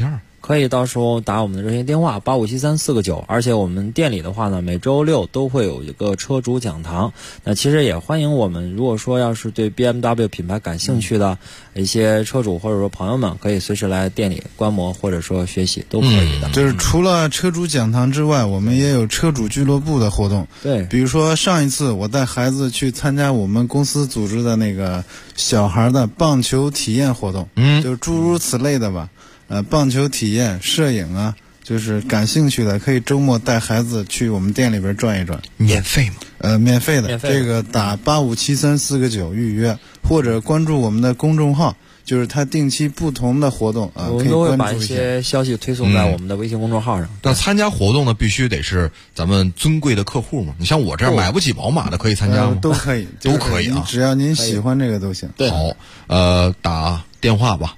可以到时候打我们的热线电话857349，而且我们店里的话呢，每周六都会有一个车主讲堂。那其实也欢迎我们，如果说要是对 BMW 品牌感兴趣的一些车主或者说朋友们，可以随时来店里观摩或者说学习都可以的。 就是除了车主讲堂之外，我们也有车主俱乐部的活动。 对， 比如说上一次我带孩子去参加我们公司组织的那个小孩的棒球体验活动，就是诸如此类的吧。棒球体验、摄影啊，就是感兴趣的可以周末带孩子去我们店里边转一转。 免费吗？ 免费的。这个打857349预约，或者关注我们的公众号，就是它定期不同的活动啊， 我们都会把一些消息推送在我们的微信公众号上。 那参加活动呢，必须得是咱们尊贵的客户嘛。你像我这样买不起宝马的，可以参加吗？ 都可以， 都可以啊， 只要您喜欢这个都行。 对， 好，打电话吧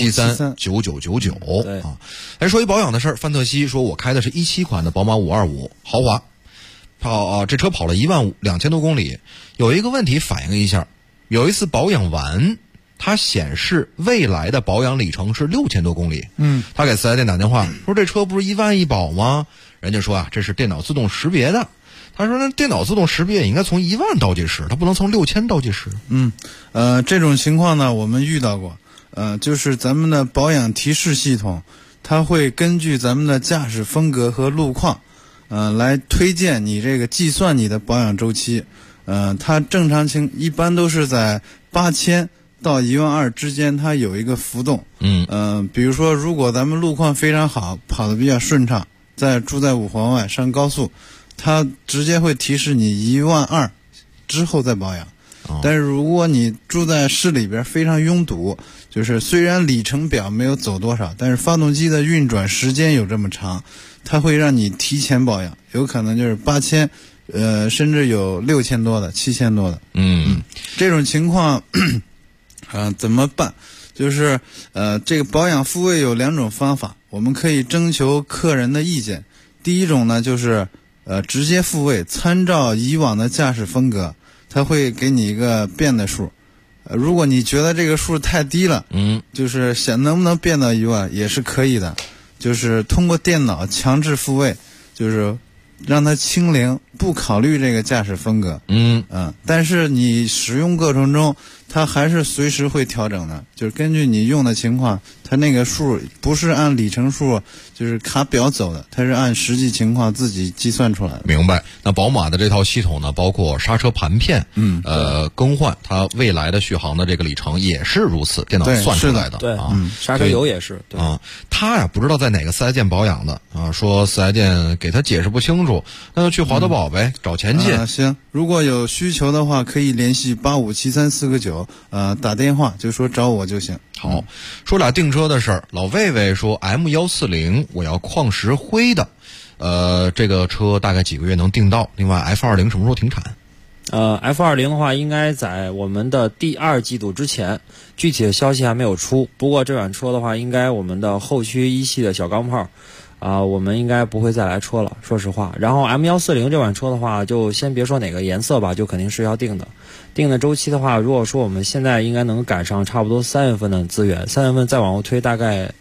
，85739999啊。来说一保养的事儿，范特西说，我开的是17款的宝马525豪华，这车跑了12000多公里，有一个问题反映一下，有一次保养完，它显示未来的保养里程是6000多公里。他给四 S 店打电话说，这车不是1万一保吗？人家说啊，这是电脑自动识别的。他说那电脑自动识别也应该从1万倒计时，它不能从6000倒计时。 这种情况呢，我们遇到过。就是咱们的保养提示系统，它会根据咱们的驾驶风格和路况，来推荐你这个计算你的保养周期。它正常一般都是在8000到12000之间，它有一个浮动。比如说，如果咱们路况非常好，跑得比较顺畅，住在5环外上高速，它直接会提示你12000之后再保养。但是如果你住在市里边非常拥堵，就是虽然里程表没有走多少，但是发动机的运转时间有这么长，它会让你提前保养，有可能就是8000，甚至有6000多的、7000多的。这种情况怎么办？就是这个保养复位有2种方法，我们可以征求客人的意见。第一种呢，就是直接复位，参照以往的驾驶风格，它会给你一个变的数。如果你觉得这个数太低了，就是想能不能变到1万也是可以的，就是通过电脑强制复位，就是让它清零，不考虑这个驾驶风格。但是你使用过程中，它还是随时会调整的，就是根据你用的情况，它那个数不是按里程数就是卡表走的，它是按实际情况自己计算出来的。 明白。那宝马的这套系统呢，包括刹车盘片，更换它未来的续航的这个里程也是如此，电脑算出来的。 对啊，刹车油也是。对啊， 他呀不知道在哪个4S店保养的啊，说4S店给他解释不清楚，那就去华德宝呗，找钱进。 行，如果有需求的话，可以联系857349，打电话就说找我就行。 好，说俩订车的事儿，老魏魏说 M140我要矿石灰的，这个车大概几个月能订到？另外 F20什么时候停产 ？F20的话应该在我们的第2季度之前，具体的消息还没有出。不过这款车的话，应该我们的后驱1系的小钢炮我们应该不会再来车了，说实话。然后 M140这款车的话，就先别说哪个颜色吧，就肯定是要定的。定的周期的话，如果说我们现在应该能赶上差不多3月份的资源，3月份再往后推大概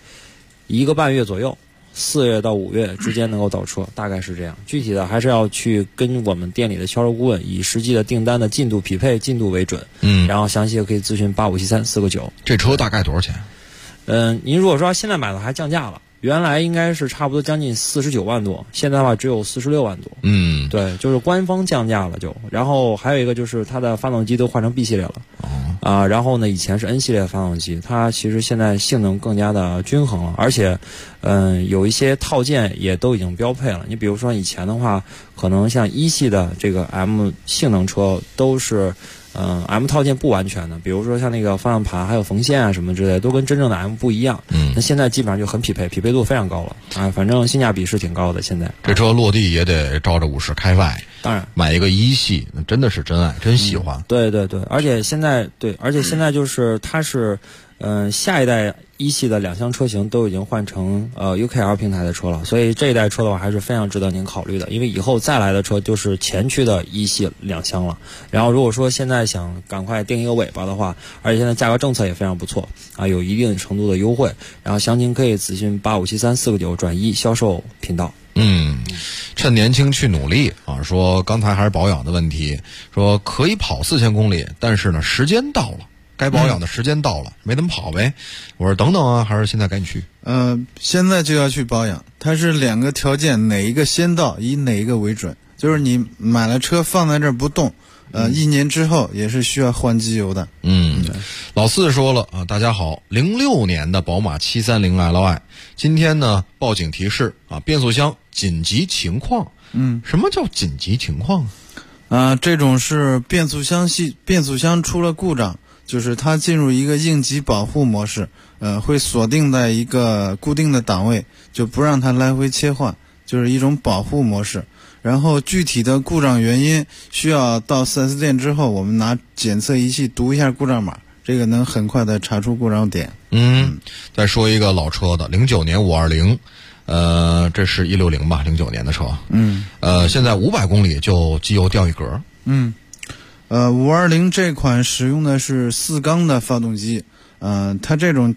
1个半月左右，4月到5月之间能够到车，大概是这样。具体的还是要去跟我们店里的销售顾问以实际的订单的进度匹配进度为准。然后详细的可以咨询857349。 这车大概多少钱？ 您如果说现在买的还降价了。原来应该是差不多将近49万多，现在的话只有46万多。对，就是官方降价了就。然后还有一个就是它的发动机都换成 B 系列了。然后呢，以前是 N 系列发动机，它其实现在性能更加的均衡了，而且有一些套件也都已经标配了。你比如说以前的话，可能像1系的这个 M 性能车都是M 套件不完全的，比如说像那个方向盘还有缝线啊什么之类的，都跟真正的 M 不一样。那现在基本上就很匹配度非常高了反正性价比是挺高的。现在这车落地也得照着50开外， 当然买一个1系真的是真爱，真喜欢。 对，而且现在就是它是下一代一系的2厢车型都已经换成UKL 平台的车了，所以这一代车的话还是非常值得您考虑的，因为以后再来的车就是前驱的一系2厢了。然后如果说现在想赶快定一个尾巴的话，而且现在价格政策也非常不错啊，有一定程度的优惠。然后详情可以咨询857349转1销售频道。 趁年轻去努力啊！说刚才还是保养的问题，说可以跑4000公里，但是呢时间到了。该保养的时间到了，没怎么跑呗。我说等等啊，还是现在赶紧去。 现在就要去保养，它是2个条件，哪一个先到，以哪一个为准。就是你买了车放在这儿不动，1年之后也是需要换机油的。 老四说了啊，大家好，06年的宝马730 Li， 今天呢报警提示啊，变速箱紧急情况。什么叫紧急情况啊？这种是变速箱出了故障。就是它进入一个应急保护模式，会锁定在一个固定的档位，就不让它来回切换，就是一种保护模式。然后具体的故障原因需要到 4S 店之后，我们拿检测仪器读一下故障码，这个能很快的查出故障点。 再说一个老车的09年520，这是160吧，09年的车。现在500公里就机油掉一格。 520这款使用的是4缸的发动机，它这种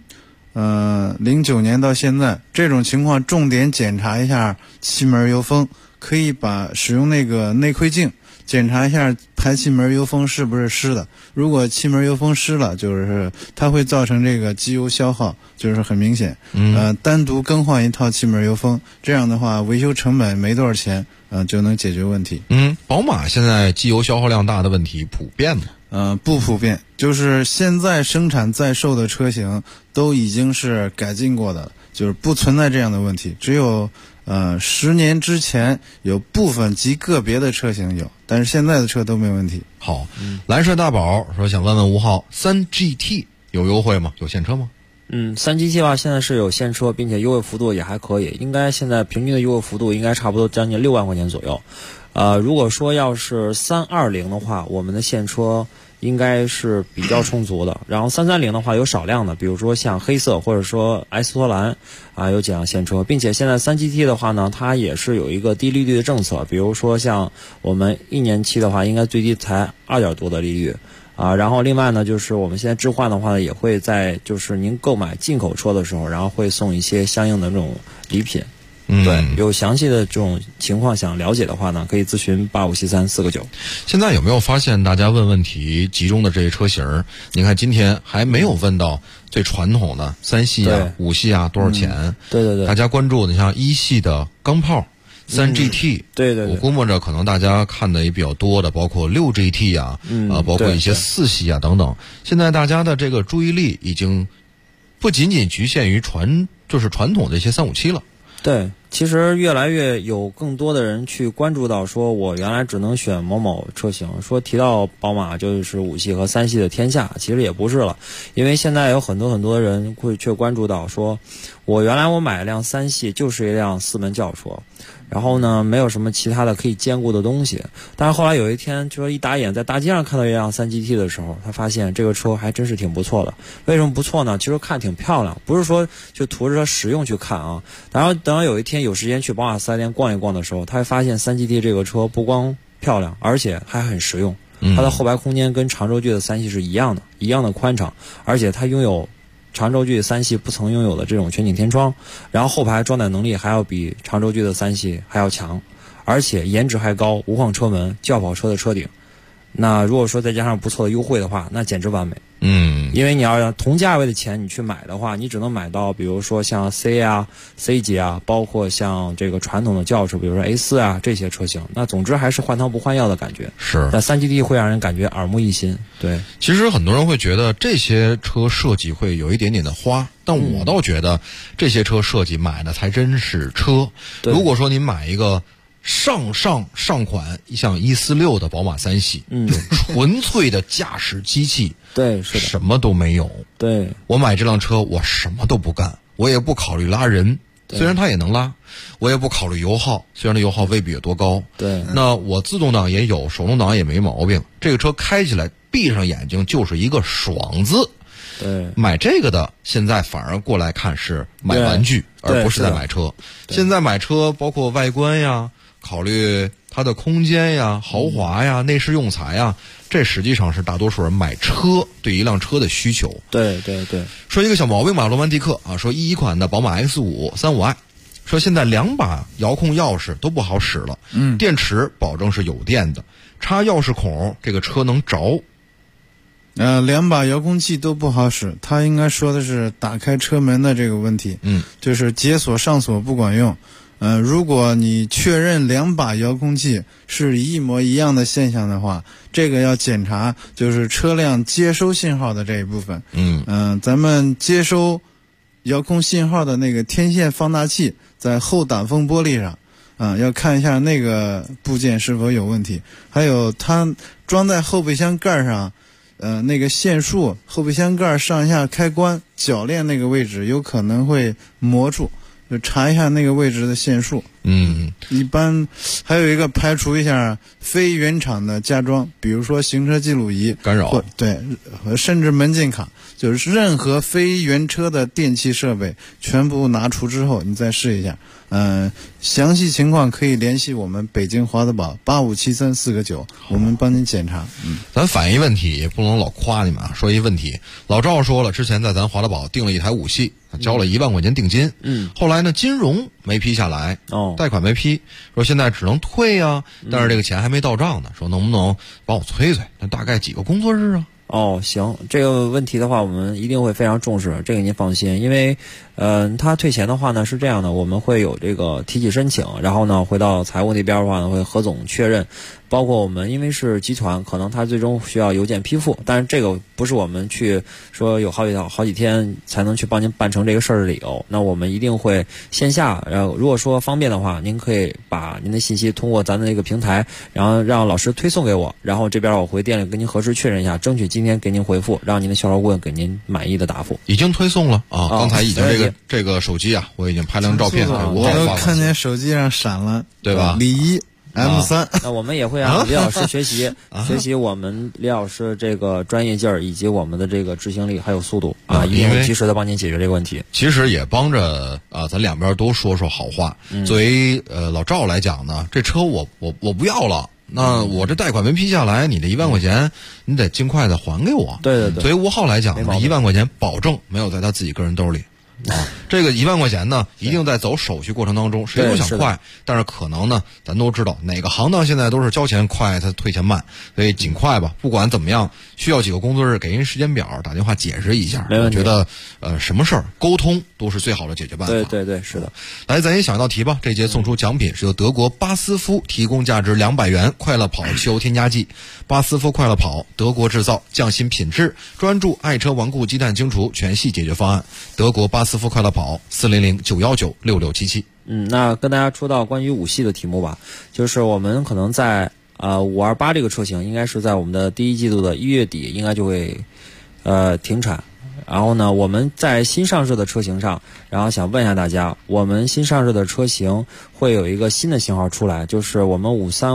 09年到现在这种情况，重点检查一下气门油封，可以使用那个内窥镜检查一下排气门油封是不是湿的。如果气门油封湿了，就是它会造成这个机油消耗，就是很明显。单独更换一套气门油封，这样的话维修成本没多少钱，就能解决问题。 宝马现在机油消耗量大的问题普遍吗？ 不普遍，就是现在生产在售的车型都已经是改进过的，就是不存在这样的问题。只有10年之前有部分极个别的车型有，但是现在的车都没问题。 好，蓝帅大宝说想问问吴昊，3GT 有优惠吗？有现车吗 ？3GT 的话现在是有现车，并且优惠幅度也还可以，应该现在平均的优惠幅度应该差不多将近6万块钱左右。如果说要是320的话，我们的现车应该是比较充足的。然后330的话有少量的，比如说像黑色或者说埃斯托兰有几辆现车，并且现在3GT 的话呢，它也是有一个低利率的政策，比如说像我们1年期的话，应该最低才2点多的利率。然后另外呢，就是我们现在置换的话呢，也会在就是您购买进口车的时候，然后会送一些相应的这种礼品。对，有详细的这种情况想了解的话呢，可以咨询857349。 现在有没有发现大家问问题集中的这些车型？你看今天还没有问到最传统的3系啊、5系啊多少钱？ 对， 大家关注的像1系的钢炮。3GT， 对， 我估摸着可能大家看的也比较多的，包括6GT 啊，包括一些4系啊等等。现在大家的这个注意力已经不仅仅局限于传统的一些357了。 对，其实越来越有更多的人去关注到，说我原来只能选某某车型，说提到宝马就是5系和3系的天下，其实也不是了，因为现在有很多人会去关注到，说我原来我买一辆3系就是一辆4门轿车，然后呢没有什么其他的可以兼顾的东西，但是后来有一天就说一打眼在大街上看到一辆3GT 的时候，他发现这个车还真是挺不错的。为什么不错呢？其实看挺漂亮，不是说就图着它实用去看啊。然后等到有一天有时间去宝马4S店逛一逛的时候，他会发现3GT 这个车不光漂亮，而且还很实用。它的后排空间跟长轴距的3系是一样的宽敞，而且它拥有长轴距3系不曾拥有的这种全景天窗，然后后排装载能力还要比长轴距的3系还要强，而且颜值还高，无框车门，轿跑车的车顶。那如果说再加上不错的优惠的话，那简直完美。因为你要同价位的钱你去买的话，你只能买到比如说像 C 啊 C 级啊，包括像这个传统的轿车，比如说 A4 啊这些车型，那总之还是换汤不换药的感觉。 是， 但 3GT 会让人感觉耳目一新。对， 其实很多人会觉得这些车设计会有一点点的花，但我倒觉得这些车设计买的才真是车。如果说你买一个上款像146的宝马3系，就纯粹的驾驶机器， 对，是的， 什么都没有。 对， 我买这辆车，我什么都不干，我也不考虑拉人，虽然它也能拉，我也不考虑油耗，虽然它油耗未必有多高。 对， 那我自动挡也有，手动挡也没毛病。这个车开起来，闭上眼睛就是一个爽字。 对， 买这个的现在反而过来看是买玩具，而不是在买车。现在买车包括外观呀，考虑它的空间呀、豪华呀、内饰用材呀，这实际上是大多数人买车对一辆车的需求。 对对对。 说一个小毛病吧，罗曼蒂克啊，说11款的宝马 X5 35i，说现在2把遥控钥匙都不好使了，电池保证是有电的，插钥匙孔这个车能着。 2把遥控器都不好使，他应该说的是打开车门的这个问题，就是解锁上锁不管用。如果你确认2把遥控器是一模一样的现象的话，这个要检查就是车辆接收信号的这一部分。咱们接收遥控信号的那个天线放大器在后挡风玻璃上，要看一下那个部件是否有问题。还有它装在后备箱盖上，那个线束后备箱盖上下开关铰链那个位置有可能会磨住，就查一下那个位置的线束。一般还有一个排除一下非原厂的加装，比如说行车记录仪干扰， 对，甚至门禁卡，就是任何非原车的电器设备全部拿除之后你再试一下。详细情况可以联系我们北京华德宝8573-4个9，我们帮您检查。 咱反映一问题，也不能老夸你们啊。说一问题，老赵说了，之前在咱华德宝订了一台5系，交了1万块钱定金，后来呢金融没批下来，贷款没批，说现在只能退啊，但是这个钱还没到账呢，说能不能帮我催催？那大概几个工作日啊？ 行，这个问题的话，我们一定会非常重视，这个您放心。因为，他退钱的话呢是这样的，我们会有这个提起申请，然后呢回到财务那边的话呢会何总确认，包括我们因为是集团，可能他最终需要邮件批复，但是这个不是我们去说有好几天才能去帮您办成这个事儿的理由。那我们一定会线下，如果说方便的话，您可以把您的信息通过咱的那个平台，然后让老师推送给我，然后这边我回店里跟您核实确认一下，争取今天给您回复，让您的销售顾问给您满意的答复。 已经推送了啊，刚才已经这个手机啊，我已经拍张照片， 我都看见手机上闪了， 对吧？ 李一M3， 那我们也会让李老师学习学习我们李老师这个专业劲儿，以及我们的这个执行力还有速度啊，一定会及时的帮您解决这个问题。 其实也帮着咱两边都说说好话。作为老赵来讲呢，这车我不要了。那我这贷款没批下来，你这1万块钱，你得尽快的还给我。 对对对。 作为吴浩来讲呢，1万块钱保证没有在他自己个人兜里。这个1万块钱呢，一定在走手续过程当中，谁都想快，但是可能呢，咱都知道哪个行当现在都是交钱快，他退钱慢，所以尽快吧。不管怎么样，需要几个工作日给人时间表，打电话解释一下。我觉得什么事儿沟通都是最好的解决办法。 对对对，是的。 来，咱也想一道题吧。这节送出奖品是由德国巴斯夫提供价值200元快乐跑汽油添加剂。巴斯夫快乐跑，德国制造，匠心品质，专注爱车顽固积碳清除全系解决方案。德国巴斯夫快乐跑，400-919-6677。 那跟大家说到关于5系的题目吧，就是我们可能在528这个车型，应该是在我们的第一季度的1月底，应该就会停产。然后呢，我们在新上市的车型上，然后想问一下大家，我们新上市的车型会有一个新的型号出来，就是我们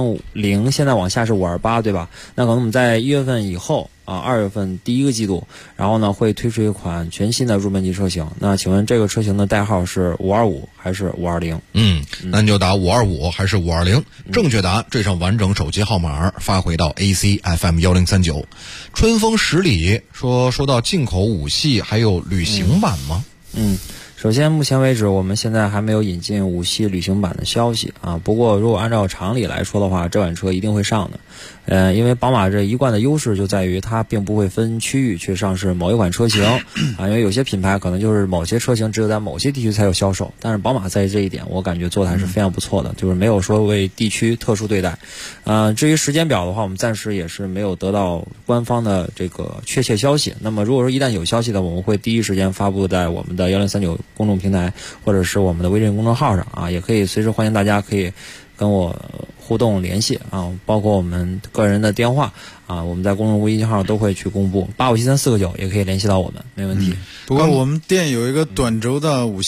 5350，现在往下是528，对吧？那可能我们在1月份以后2月份第一个季度，然后呢会推出一款全新的入门级车型。那请问这个车型的代号是525还是520？ 那你就打525还是520，正确答案缀上完整手机号码发回到 ACFM1039。春风十里说到进口5系还有旅行版吗？ 首先目前为止我们现在还没有引进5系旅行版的消息啊。不过如果按照常理来说的话，这款车一定会上的。因为宝马这一贯的优势就在于它并不会分区域去上市某一款车型因为有些品牌可能就是某些车型只有在某些地区才有销售，但是宝马在这一点我感觉做的还是非常不错的，就是没有说为地区特殊对待。至于时间表的话，我们暂时也是没有得到官方的这个确切消息。那么如果说一旦有消息的，我们会第一时间发布在我们的1039公众平台或者是我们的微信公众号上也可以随时欢迎大家可以跟我互动联系包括我们个人的电话我们在公众微信号都会去公布，8573-4个9也可以联系到我们，没问题。 不过我们店有一个短轴的5系，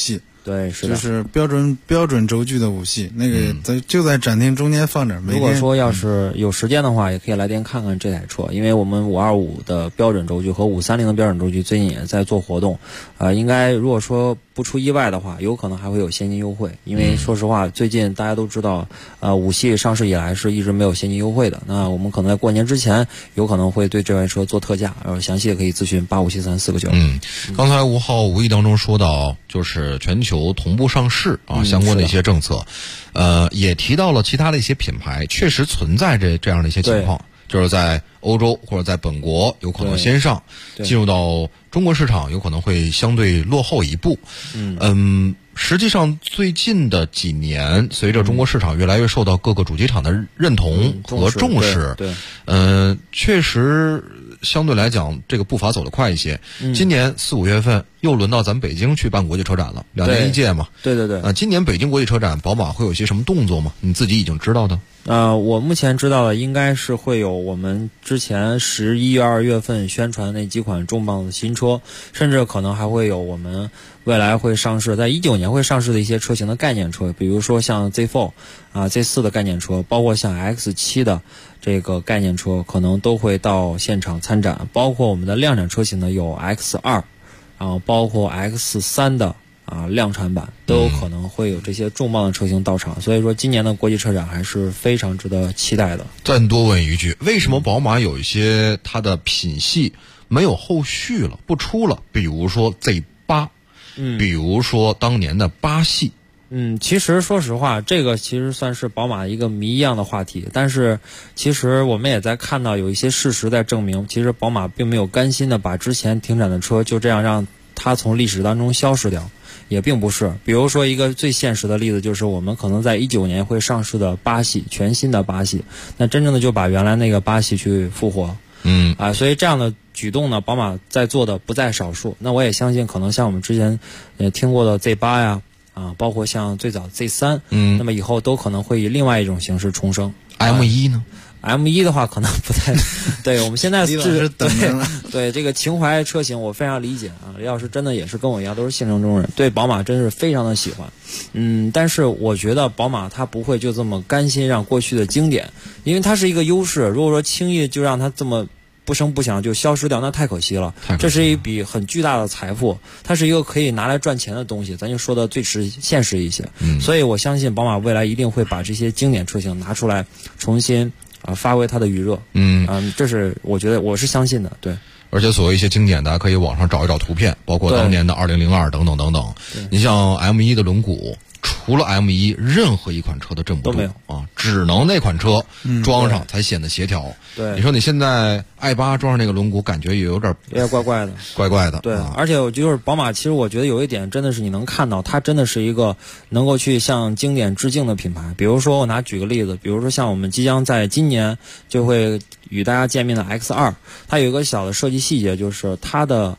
对，是的， 就是标准轴距的5系，那个就在展厅中间放着。 如果说要是有时间的话，也可以来店看看这台车，因为我们525的标准轴距和530的标准轴距最近也在做活动，应该如果说不出意外的话，有可能还会有现金优惠。因为说实话，最近大家都知道，5系上市以来是一直没有现金优惠的。那我们可能在过年之前，有可能会对这台车做特价，详细的可以咨询857349。 刚才吴浩无意当中说到，就是全球同步上市啊，相关的一些政策，也提到了其他的一些品牌确实存在这样的一些情况，就是在欧洲或者在本国有可能先上，进入到中国市场有可能会相对落后一步。实际上最近的几年，随着中国市场越来越受到各个主机厂的认同和重视，确实相对来讲这个步伐走得快一些。今年4、5月份又轮到咱们北京去办国际车展了，2年一届嘛。对。今年北京国际车展，宝马会有些什么动作吗？你自己已经知道的？ 我目前知道的应该是会有我们之前11月、2月份宣传的那几款重磅的新车，甚至可能还会有我们未来会上市，在19年会上市的一些车型的概念车，比如说像 Z4 Z4 的概念车，包括像 X7 的这个概念车，可能都会到现场参展。包括我们的量产车型呢，有 X2，包括 X3 的量产版，都有可能会有这些重磅的车型到场。所以说今年的国际车展还是非常值得期待的。 再多问一句，为什么宝马有一些它的品系没有后续了，不出了？比如说 Z8，比如说当年的8系。 其实说实话，这个其实算是宝马一个谜一样的话题，但是其实我们也在看到有一些事实在证明，其实宝马并没有甘心的把之前停产的车就这样让它从历史当中消失掉，也并不是。比如说一个最现实的例子，就是我们可能在19年会上市的8系，全新的8系，那真正的就把原来那个8系去复活。所以这样的举动呢，宝马在做的不在少数。那我也相信，可能像我们之前也听过的 Z8 呀，包括像最早 Z3，那么以后都可能会以另外一种形式重生。 M1 呢 ？M1 的话可能不太对，我们现在对这个情怀车型我非常理解要是真的也是跟我一样都是现实中人，对宝马真是非常的喜欢。但是我觉得宝马它不会就这么甘心让过去的经典，因为它是一个优势，如果说轻易就让它这么不声不响就消失掉，那太可惜了。这是一笔很巨大的财富，它是一个可以拿来赚钱的东西，咱就说的最现实一些。所以我相信宝马未来一定会把这些经典车型拿出来重新发挥它的余热。这是我觉得我是相信的。对， 而且所谓一些经典的，可以网上找一找图片，包括当年的2002等等等等。你像 M1 的轮毂，除了 M1，任何一款车都镇不住，都没有只能那款车装上才显得协调。你说你现在i8装上那个轮毂，感觉也有点怪怪的。对，而且就是宝马，其实我觉得有一点真的是你能看到，它真的是一个能够去向经典致敬的品牌。比如说我举个例子，比如说像我们即将在今年就会与大家见面的 X2， 它有一个小的设计细节，就是它的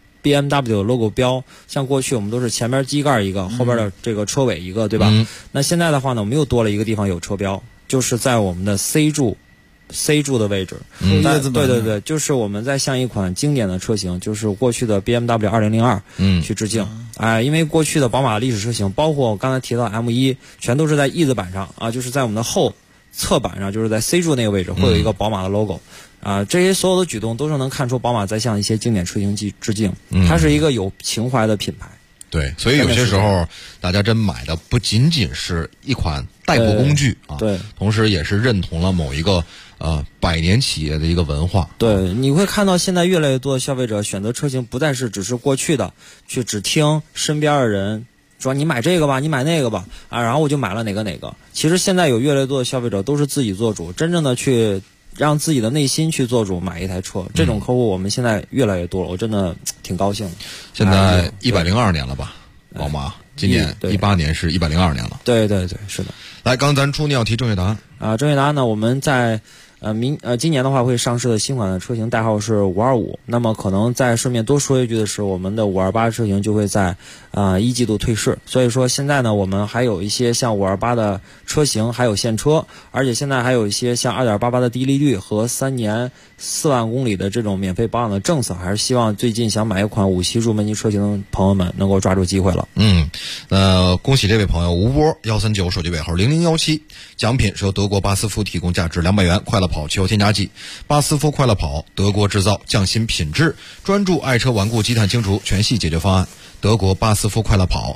BMW logo 标，像过去我们都是前边机盖一个，后边的这个车尾一个，对吧？那现在的话呢，我们又多了一个地方有车标，就是在我们的 C 柱的位置。对，就是我们在向一款经典的车型，就是过去的 BMW 2002去致敬。因为过去的宝马历史车型，包括我刚才提到 M1， 全都是在翼子板上就是在我们的后侧板上，就是在 C 柱那个位置会有一个宝马的 logo。这些所有的举动都是能看出宝马在向一些经典车型致敬，它是一个有情怀的品牌。 对，所以有些时候大家真买的不仅仅是一款代步工具对， 同时也是认同了某一个百年企业的一个文化。 对，你会看到现在越来越多的消费者选择车型不再是只是过去的去只听身边的人说你买这个吧，你买那个吧然后我就买了哪个。其实现在有越来越多的消费者都是自己做主，真正的去让自己的内心去做主买一台车，这种客户我们现在越来越多了，我真的挺高兴的。 现在102年了吧，宝马今年18年是102年了。 对，是的。 来，刚才咱出你要提正确答案正确答案呢，我们在今年的话会上市的新款的车型代号是525。那么可能再顺便多说一句的是，我们的528车型就会在1季度退市。所以说现在呢，我们还有一些像528的车型还有现车，而且现在还有一些像2.88的低利率和3年4万公里的这种免费保养的政策，还是希望最近想买一款5系入门级车型的朋友们能够抓住机会了。 恭喜这位朋友吴波139手机尾号0017，奖品是由德国巴斯夫提供价值200元快乐跑汽油添加剂。巴斯夫快乐跑，德国制造，匠心品质，专注爱车顽固积碳清除全系解决方案。德国巴斯夫快乐跑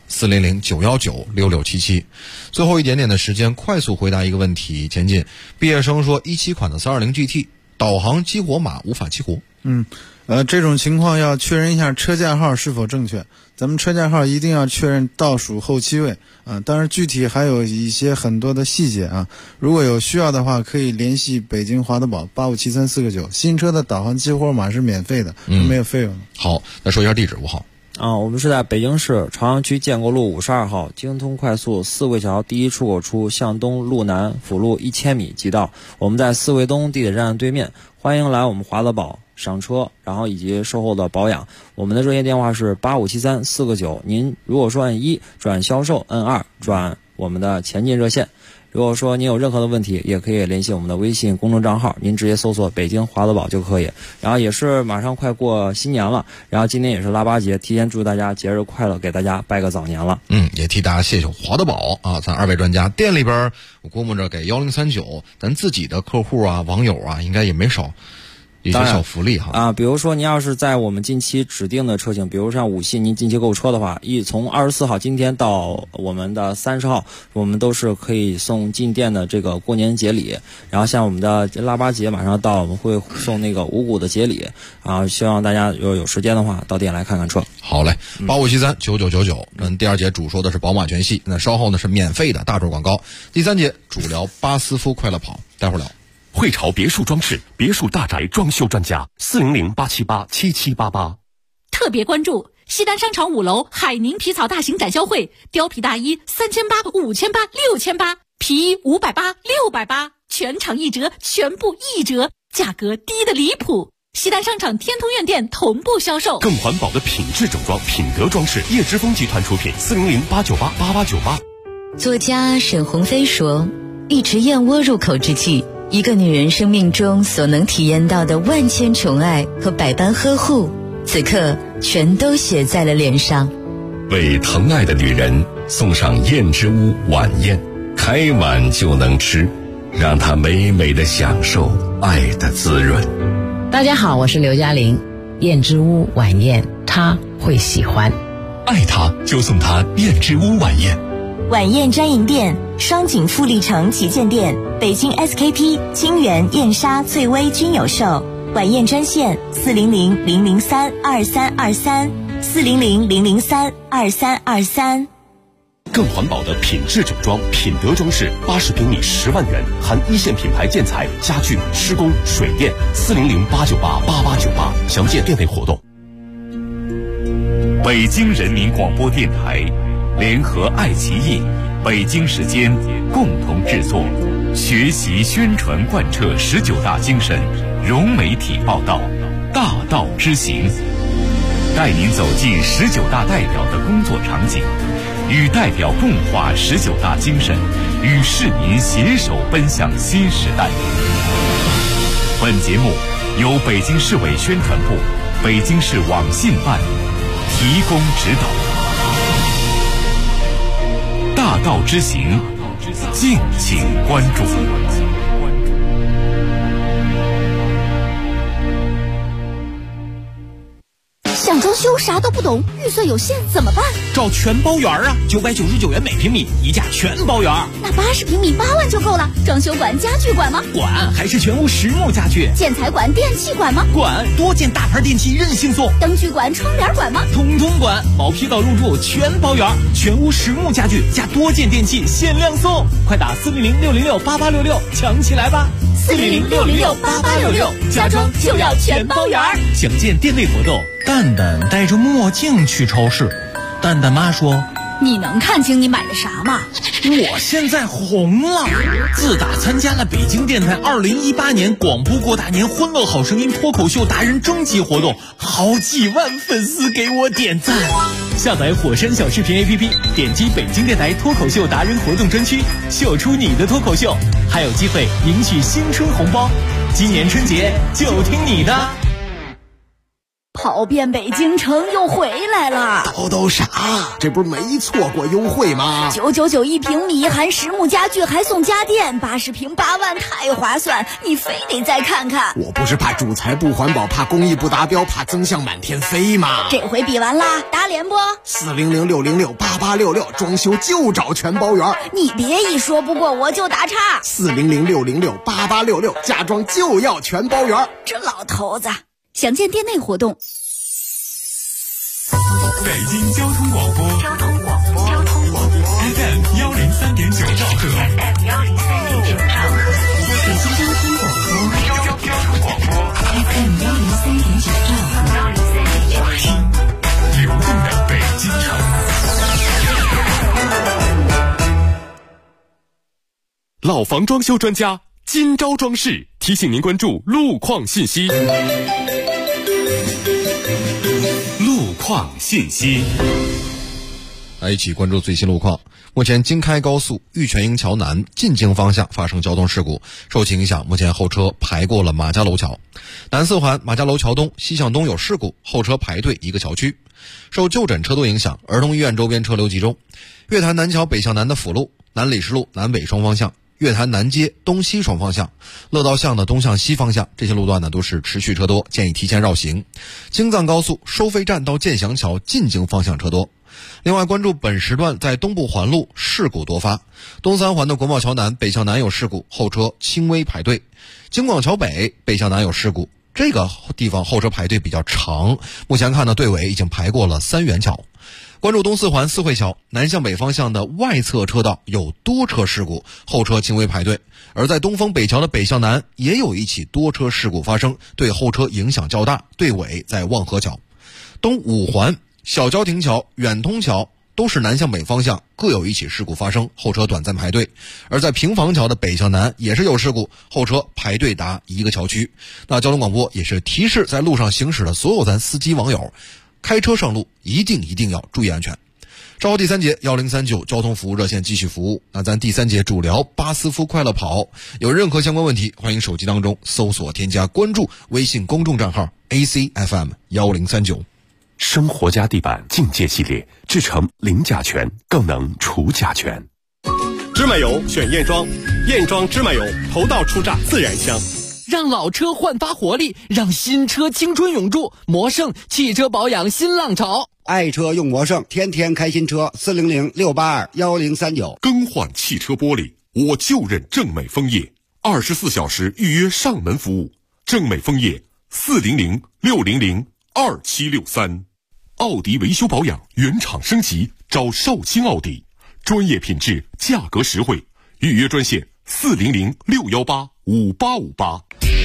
400-919-6677。最后一点点的时间，快速回答一个问题。前进毕业生说17款的320 GT 导航激活码无法激活。 这种情况要确认一下车架号是否正确。咱们车架号一定要确认倒数后7位当然具体还有一些很多的细节如果有需要的话，可以联系北京华德宝8573499。新车的导航激活码是免费的，没有费用的。 好，再说一下地址，5号。 我们是在北京市朝阳区建国路52号京通快速四卫桥第一出口处向东路南辅路1000米即到。我们在四卫东地铁站对面，欢迎来我们华德宝赏车，然后以及售后的保养。我们的热线电话是8573499。您如果说按1转销售，按2转我们的前进热线。如果说您有任何的问题，也可以联系我们的微信公众账号，您直接搜索北京华德宝就可以。然后也是马上快过新年了，然后今天也是腊八节，提前祝大家节日快乐，给大家拜个早年了。 也替大家谢谢华德宝咱2位专家。店里边我估摸着给1039咱自己的客户网友应该也没少一些小福利比如说您要是在我们近期指定的车型，比如像5系，您近期购车的话，从24号今天到我们的30号，我们都是可以送进店的这个过年节礼。然后像我们的腊八节马上到，我们会送那个五谷的节礼希望大家有时间的话到店来看看车。 好嘞，85739999。第二节主说的是宝马全系，那稍后呢是免费的大众广告。第3节主聊巴斯夫快乐跑，待会儿聊。 汇潮别墅装饰，别墅大宅装修专家，400-878-7788。 特别关注西单商场5楼海宁皮草大型展销会，貂皮大衣3800、5800、6800，皮衣580、680，全场1折，全部1折，价格低得离谱。西单商场天通苑店同步销售。 更环保的品质整装，品德装饰，叶之峰集团出品，400-898-8898。 作家沈鸿飞说，一池燕窝入口之际，一个女人生命中所能体验到的万千宠爱和百般呵护，此刻全都写在了脸上。 为疼爱的女人送上燕之屋晚宴，开碗就能吃，让她美美的享受爱的滋润。 大家好，我是刘嘉玲。燕之屋晚宴，她会喜欢。 爱她就送她燕之屋晚宴。 晚宴专营店：双井富力城旗舰店、北京 SKP、清源、燕莎、翠微均有售。晚宴专线400-003-2323，400-003-2323。 更环保的品质整装，品德装饰，80平米10万元，含一线品牌建材、家具、施工、水电，400-898-8898，详见店内活动。 北京人民广播电台联合爱奇艺、北京时间共同制作，学习宣传贯彻19大精神，融媒体报道，大道之行，带您走进19大代表的工作场景，与代表共话19大精神，与市民携手奔向新时代。本节目由北京市委宣传部、北京市网信办提供指导。大道之行，敬请关注。 想装修啥都不懂，预算有限怎么办？ 找全包园啊，999元每平米，一价全包园。 那80平米8万就够了。装修管、家具管吗？ 管，还是全屋实木家具。 建材管、电器管吗？ 管，多件大牌电器任性送。 灯具管、窗帘管吗？ 通通管，毛坯到入住全包园，全屋实木家具加多件电器限量送。快打400-606-8866，抢起来吧 ！400-606-8866，家装就要全包园。 想见店内活动。 蛋蛋戴着墨镜去超市，蛋蛋妈说：“ 你能看清你买的啥吗？ 我现在红了，自打参加了北京电台2018年广播过大年欢乐好声音脱口秀达人征集活动，好几万粉丝给我点赞。下载火山小视频 APP， 点击北京电台脱口秀达人活动专区，秀出你的脱口秀，还有机会赢取新春红包。今年春节就听你的。 跑遍北京城又回来了， 都啥？这不是没错过优惠吗 ？999一平米，含实木家具还送家电，80平8万，太划算！你非得再看看。 我不是怕主材不环保，怕工艺不达标，怕增项满天飞吗？ 这回比完啦，打脸不 ？400-606-8866，装修就找全包圆。 你别一说不过我就打岔。 400-606-8866，家装就要全包圆。 这老头子。详见店内活动。 北京交通广播，FM 103.9兆赫， 北京交通广播，FM 103.9兆赫， 听流动的北京城。 老房装修专家今朝装饰提醒您关注路况信息。 路况信息， 来一起关注最新路况。目前京开高速玉泉营桥南进京方向发生交通事故，受其影响，目前后车排过了马家楼桥。南四环马家楼桥东西向东有事故，后车排队一个桥区。受就诊车多影响，儿童医院周边车流集中。月坛南桥北向南的辅路、南礼士路南北双方向，月坛南街东西双方向，乐道巷的东向西方向，这些路段呢都是持续车多，建议提前绕行。京藏高速收费站到建祥桥进京方向车多。另外关注本时段在东部环路事故多发，东三环的国贸桥南北向南有事故，后车轻微排队。京广桥北北向南有事故，这个地方后车排队比较长，目前看呢队尾已经排过了三元桥。关注东四环四惠桥南向北方向的外侧车道有多车事故，后车轻微排队。而在东风北桥的北向南也有一起多车事故发生，对后车影响较大，队尾在望河桥。东五环小交亭桥、远通桥都是南向北方向，各有一起事故发生，后车短暂排队。而在平房桥的北向南也是有事故，后车排队达一个桥区。那交通广播也是提示在路上行驶的所有咱司机网友，开车上路一定要注意安全。稍后第三节1039交通服务热线继续服务。那咱第三节主聊巴斯夫快乐跑，有任何相关问题，欢迎手机当中搜索添加关注微信公众账号 ACFM1039。 生活家地板境界系列，制成零甲醛，更能除甲醛。 芝麻油选燕庄，燕庄芝麻油头道初榨自然香。 让老车焕发活力，让新车青春永驻。魔胜汽车保养新浪潮， 爱车用魔胜，天天开新车。400-682-1039。 更换汽车玻璃，我就认正美枫叶，24小时预约上门服务。正美枫叶400-600-2763。奥迪维修保养原厂升级，找绍兴奥迪，专业品质，价格实惠。预约专线400-618-5858。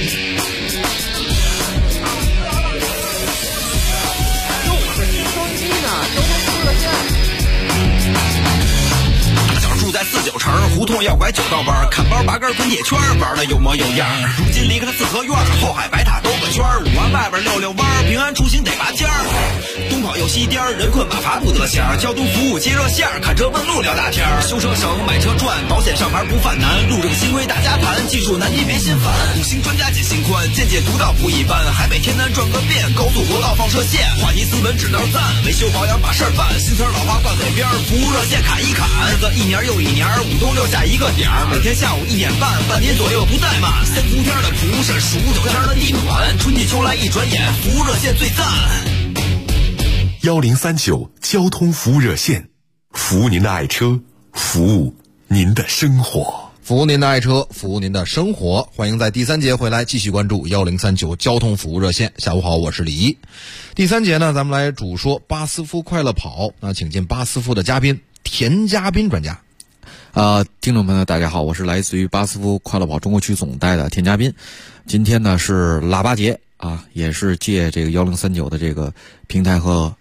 住在49城胡同要拐9道弯，看包拔根滚铁圈，玩的有模有样。如今离开了四合院，后海白塔兜个圈，5环外边溜弯，平安出行得拔尖儿。东跑又西颠，人困马乏不得闲。交通服务接热线，看车问路聊大天。修车省，买车赚，保险上牌不犯难。路政新规大家谈，技术难题别心烦。5星专家解心宽，见解独到不一般。海北天南转个遍，高速国道放射线，话题斯文指道赞，维修保养把事儿办。新词老话挂嘴边，服务热线砍一砍。日子一年又一年，5通6下一个点儿，每天下午1点半，半年左右不怠慢。3伏天的不是数9天的地暖，春季秋来一转眼，服务热线最赞。 1039交通服务热线，服务您的爱车，服务您的生活。 服务您的爱车，服务您的生活。欢迎在第三节回来继续关注1039交通服务热线。下午好，我是李一。第三节呢，咱们来主说巴斯夫快乐跑。那请进巴斯夫的嘉宾田家斌专家。 听众朋友大家好，我是来自于巴斯夫快乐跑中国区总代的田家斌。今天呢是喇叭节啊，也是借这个1039的这个平台和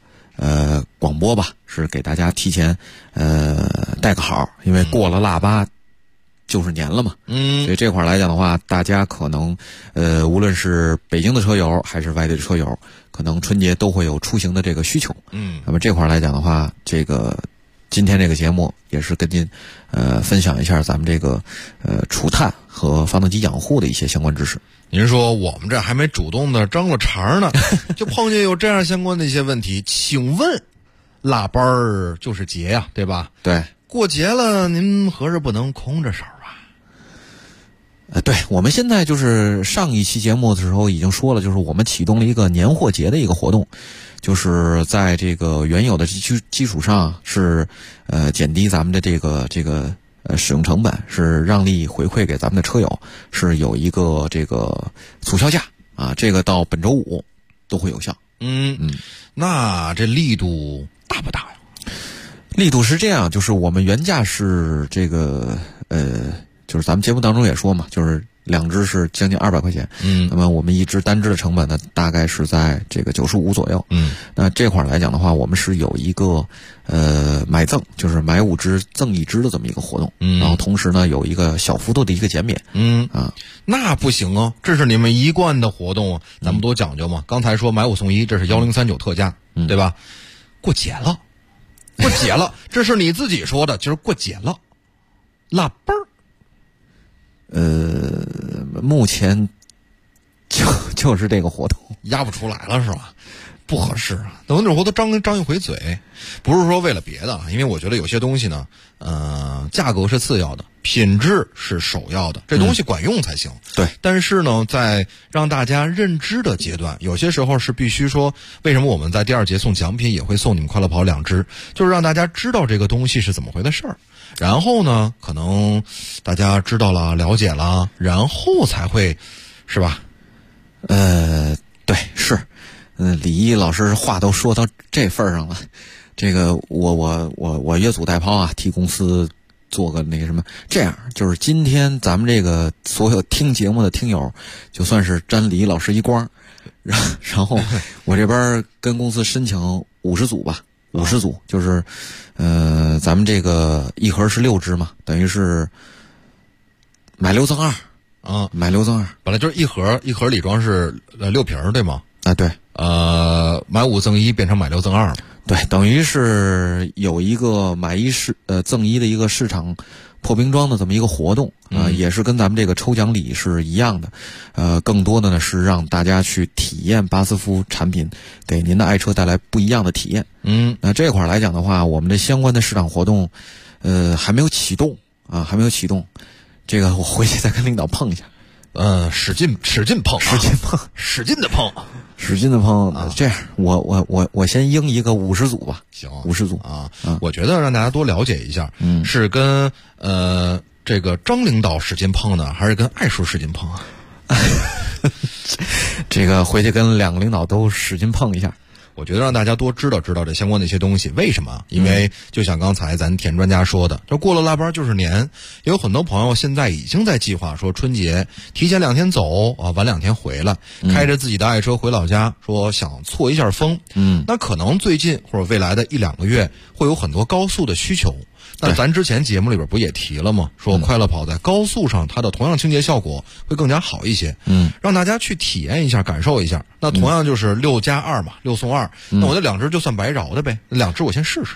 广播吧，是给大家提前带个好，因为过了腊八就是年了嘛。所以这块来讲的话，大家可能无论是北京的车友还是外地的车友，可能春节都会有出行的这个需求。那么这块来讲的话，这个今天这个节目也是跟您分享一下咱们这个除碳和发动机养护的一些相关知识。 您说我们这还没主动的张了茬呢，就碰见有这样相关的一些问题。请问，腊八儿就是节呀，对吧？ 对， 过节了，您合着不能空着手啊？ 对，我们现在就是上一期节目的时候已经说了，就是我们启动了一个年货节的一个活动，就是在这个原有的基础上是减低咱们的这个使用成本，是让利回馈给咱们的车友，是有一个这个促销价啊，这个到本周五都会有效。 那这力度大不大呀？ 力度是这样，就是我们原价是这个就是咱们节目当中也说嘛，就是2支是将近200块钱。那么我们1支单支的成本呢，大概是在这个95左右。那这块来讲的话，我们是有一个买赠，就是买5支赠1支的这么一个活动。然后同时呢，有一个小幅度的一个减免。 那不行啊，这是你们一贯的活动，咱们多讲究嘛。刚才说买5送1，这是1039特价，对吧？过节了，这是你自己说的，就是过节了，腊八儿。 目前就是这个活动压不出来了是吧？不合适啊，等那活动张一回嘴，不是说为了别的，因为我觉得有些东西呢，价格是次要的，品质是首要的，这东西管用才行。 对， 但是呢，在让大家认知的阶段，有些时候是必须说，为什么我们在第2节送奖品也会送你们快乐跑2支，就是让大家知道这个东西是怎么回的事儿。然后呢，可能大家知道了、了解了，然后才会，是吧？ 对，是。李毅老师话都说到这份上了，这个我越俎代庖啊，替公司做个那个什么。这样就是今天咱们这个所有听节目的听友，就算是沾李毅老师一光，然后我这边跟公司申请50组吧，50组，就是咱们这个一盒是6支嘛，等于是买6赠2啊，买6赠2， 本来就是一盒里装是6瓶对吗？ 啊，对。 买5赠1变成买6赠2， 对，等于是有一个买1赠1的一个市场破冰装的这么一个活动也是跟咱们这个抽奖礼是一样的。更多的呢是让大家去体验巴斯夫产品，给您的爱车带来不一样的体验。那这块来讲的话，我们的相关的市场活动还没有启动啊，还没有启动。这个我回去再跟领导碰一下。 使劲碰，使劲的碰。 这样，我先应一个50组吧。 行 ，50组啊。我觉得让大家多了解一下，是跟这个张领导使劲碰呢，还是跟艾叔使劲碰啊？ 这个回去跟2个领导都使劲碰一下。 我觉得让大家多知道这相关的一些东西。为什么？因为就像刚才咱田专家说的，这过了腊八就是年，有很多朋友现在已经在计划说春节提前2天走啊，晚2天回来，开着自己的爱车回老家，说想错一下风。那可能最近或者未来的1-2个月会有很多高速的需求。那咱之前节目里边不也提了吗？说快乐跑在高速上，它的同样清洁效果会更加好一些。让大家去体验一下，感受一下。那同样就是6+2嘛，6送2。那我这2支就算白饶的呗，2支我先试试。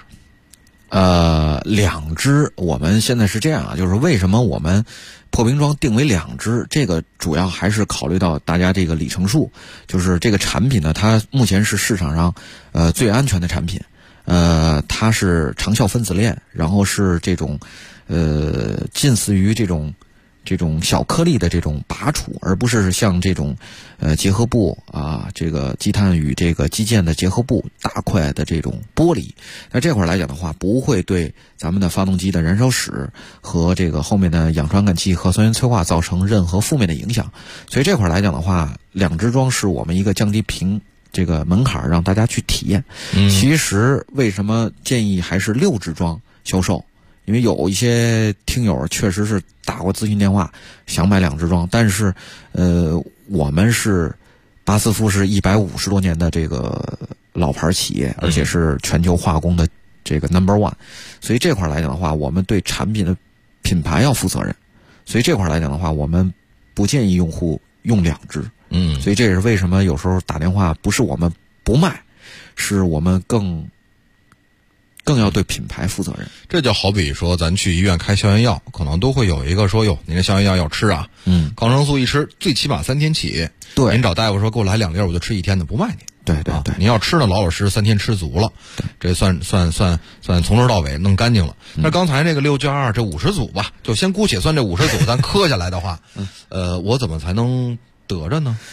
2支我们现在是这样啊，就是为什么我们破冰装定为2支，这个主要还是考虑到大家这个里程数，就是这个产品呢，它目前是市场上最安全的产品，它是长效分子链，然后是这种近似于这种小颗粒的这种拔储，而不是像这种结合部啊，这个积碳与这个基建的结合部大块的这种玻璃。那这块来讲的话，不会对咱们的发动机的燃烧室和这个后面的氧传感器核酸源催化造成任何负面的影响。所以这块来讲的话，2支装是我们一个降低这个门槛，让大家去体验。其实为什么建议还是6支装销售？因为有一些听友确实是打过咨询电话，想买2支装，但是我们是巴斯夫是150多年的这个老牌企业，而且是全球化工的这个 No.1， 所以这块来讲的话，我们对产品的品牌要负责任，所以这块来讲的话，我们不建议用户用2支。所以这也是为什么有时候打电话不是我们不卖，是我们更要对品牌负责任。 这就好比说咱去医院开消炎药，可能都会有一个说，哟，您这消炎药要吃啊，抗生素一吃最起码3天起。 对， 您找大夫说给我来2粒，我就吃1天的，不卖你。 对对对， 您要吃呢，老老实实3天吃足了，这算从头到尾弄干净了。那刚才那个6+2这50组吧，就先姑且算这50组，咱磕下来的话，我怎么才能得着呢？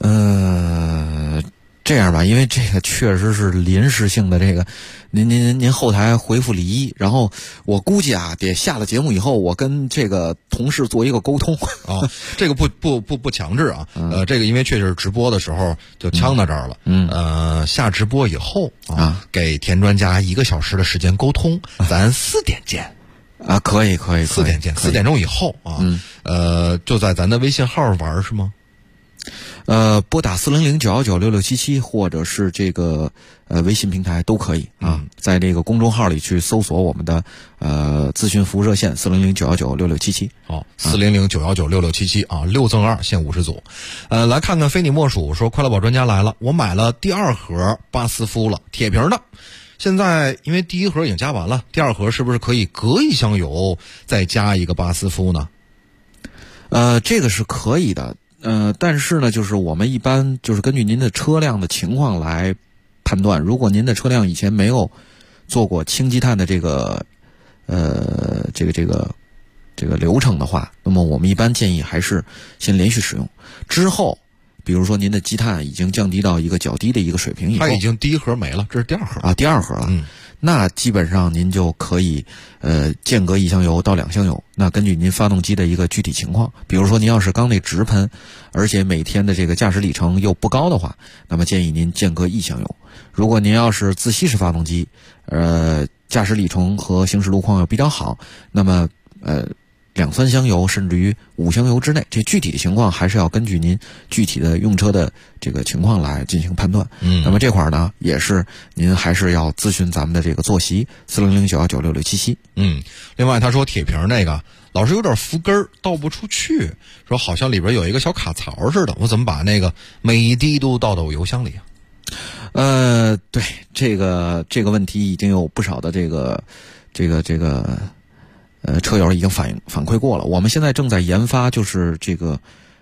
这样吧，因为这个确实是临时性的，这个您后台回复李一，然后我估计啊，得下了节目以后，我跟这个同事做一个沟通。 这个不强制啊，这个因为确实是直播的时候就呛到这儿了。下直播以后给田专家1个小时的时间沟通，咱4点见。 可以 ，4点见，4点钟以后啊，就在咱的微信号玩是吗？ 拨打400-919-6677，或者是这个微信平台都可以啊，在这个公众号里去搜索我们的咨询服务热线400-919-6677。 400-919-6677啊，6赠2限50组。来看看非你莫属说快乐宝专家来了，我买了第2盒巴斯夫了，铁瓶的。现在因为第1盒已经加完了，第2盒是不是可以隔1箱油再加一个巴斯夫呢？ 这个是可以的。但是呢，就是我们一般就是根据您的车辆的情况来判断。如果您的车辆以前没有做过氢积碳的这个流程的话，那么我们一般建议还是先连续使用。之后，比如说您的积碳已经降低到一个较低的一个水平以后， 它已经第1盒没了，这是第2盒啊，第2盒了。那基本上您就可以间隔1箱油到2箱油。那根据您发动机的一个具体情况，比如说您要是缸内直喷，而且每天的这个驾驶里程又不高的话，那么建议您间隔1箱油。如果您要是自吸式发动机，驾驶里程和行驶路况又比较好，那么2-3箱油甚至于5箱油之内，这具体的情况还是要根据您具体的用车的这个情况来进行判断。那么这块呢，也是您还是要咨询咱们的这个坐席400-919-6677。 另外他说铁瓶那个老是有点浮根倒不出去，说好像里边有一个小卡槽似的，我怎么把那个每一滴都倒到油箱里啊？ 对，这个问题已经有不少的这个车友已经反馈过了。我们现在正在研发，就是这个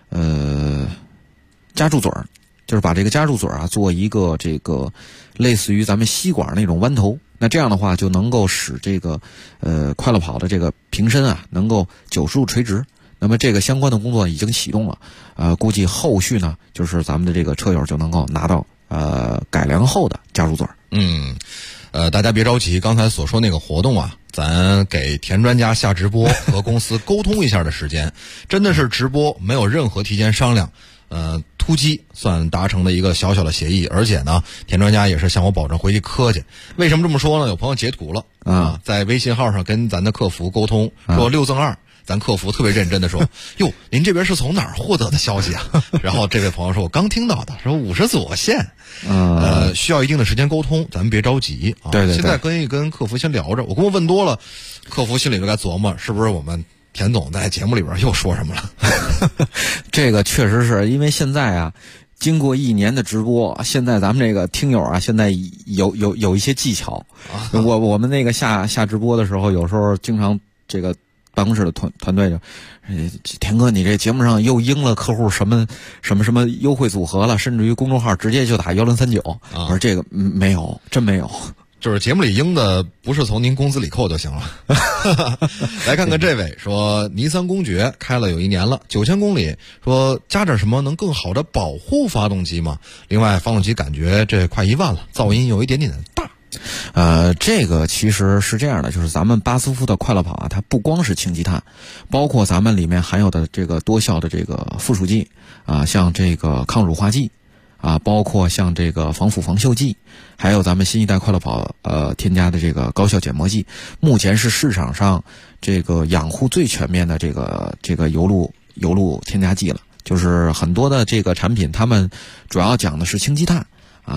夹住嘴儿，就是把这个夹住嘴儿啊做一个这个类似于咱们吸管那种弯头。那这样的话就能够使这个快乐跑的这个瓶身啊能够90度垂直。那么这个相关的工作已经启动了，估计后续呢就是咱们的这个车友就能够拿到改良后的夹住嘴儿。 大家别着急，刚才所说那个活动啊，咱给田专家下直播和公司沟通一下的时间，真的是直播，没有任何提前商量，突击算达成的一个小小的协议。而且呢，田专家也是向我保证回去磕去。为什么这么说呢？有朋友截图了在微信号上跟咱的客服沟通，说6赠2。咱客服特别认真的说，哟，您这边是从哪儿获得的消息啊？然后这位朋友说，我刚听到的，说50组限，需要一定的时间沟通，咱们别着急啊。 对， 现在跟客服先聊着，我跟我问多了，客服心里就该琢磨，是不是我们田总在节目里边又说什么了？ 这个确实是因为现在啊，经过1年的直播，现在咱们这个听友啊，现在有一些技巧。我们那个下直播的时候，有时候经常这个办公室的团队就，田哥，你这节目上又应了客户什么优惠组合了，甚至于公众号直接就打1039。我说这个没有，真没有。 就是节目里应的不是从您工资里扣就行了。来看看这位说，尼桑公爵开了有1年了，9000公里，说加点什么能更好的保护发动机吗？另外发动机感觉这快1万了，噪音有一点点的大。 这个其实是这样的，就是咱们巴斯夫的快乐跑啊，它不光是氢积碳，包括咱们里面含有的这个多效的这个附属剂啊，像这个抗乳化剂啊，包括像这个防腐防锈剂，还有咱们新一代快乐跑添加的这个高效减膜剂，目前是市场上这个养护最全面的这个油路添加剂了。就是很多的这个产品，他们主要讲的是氢积碳啊。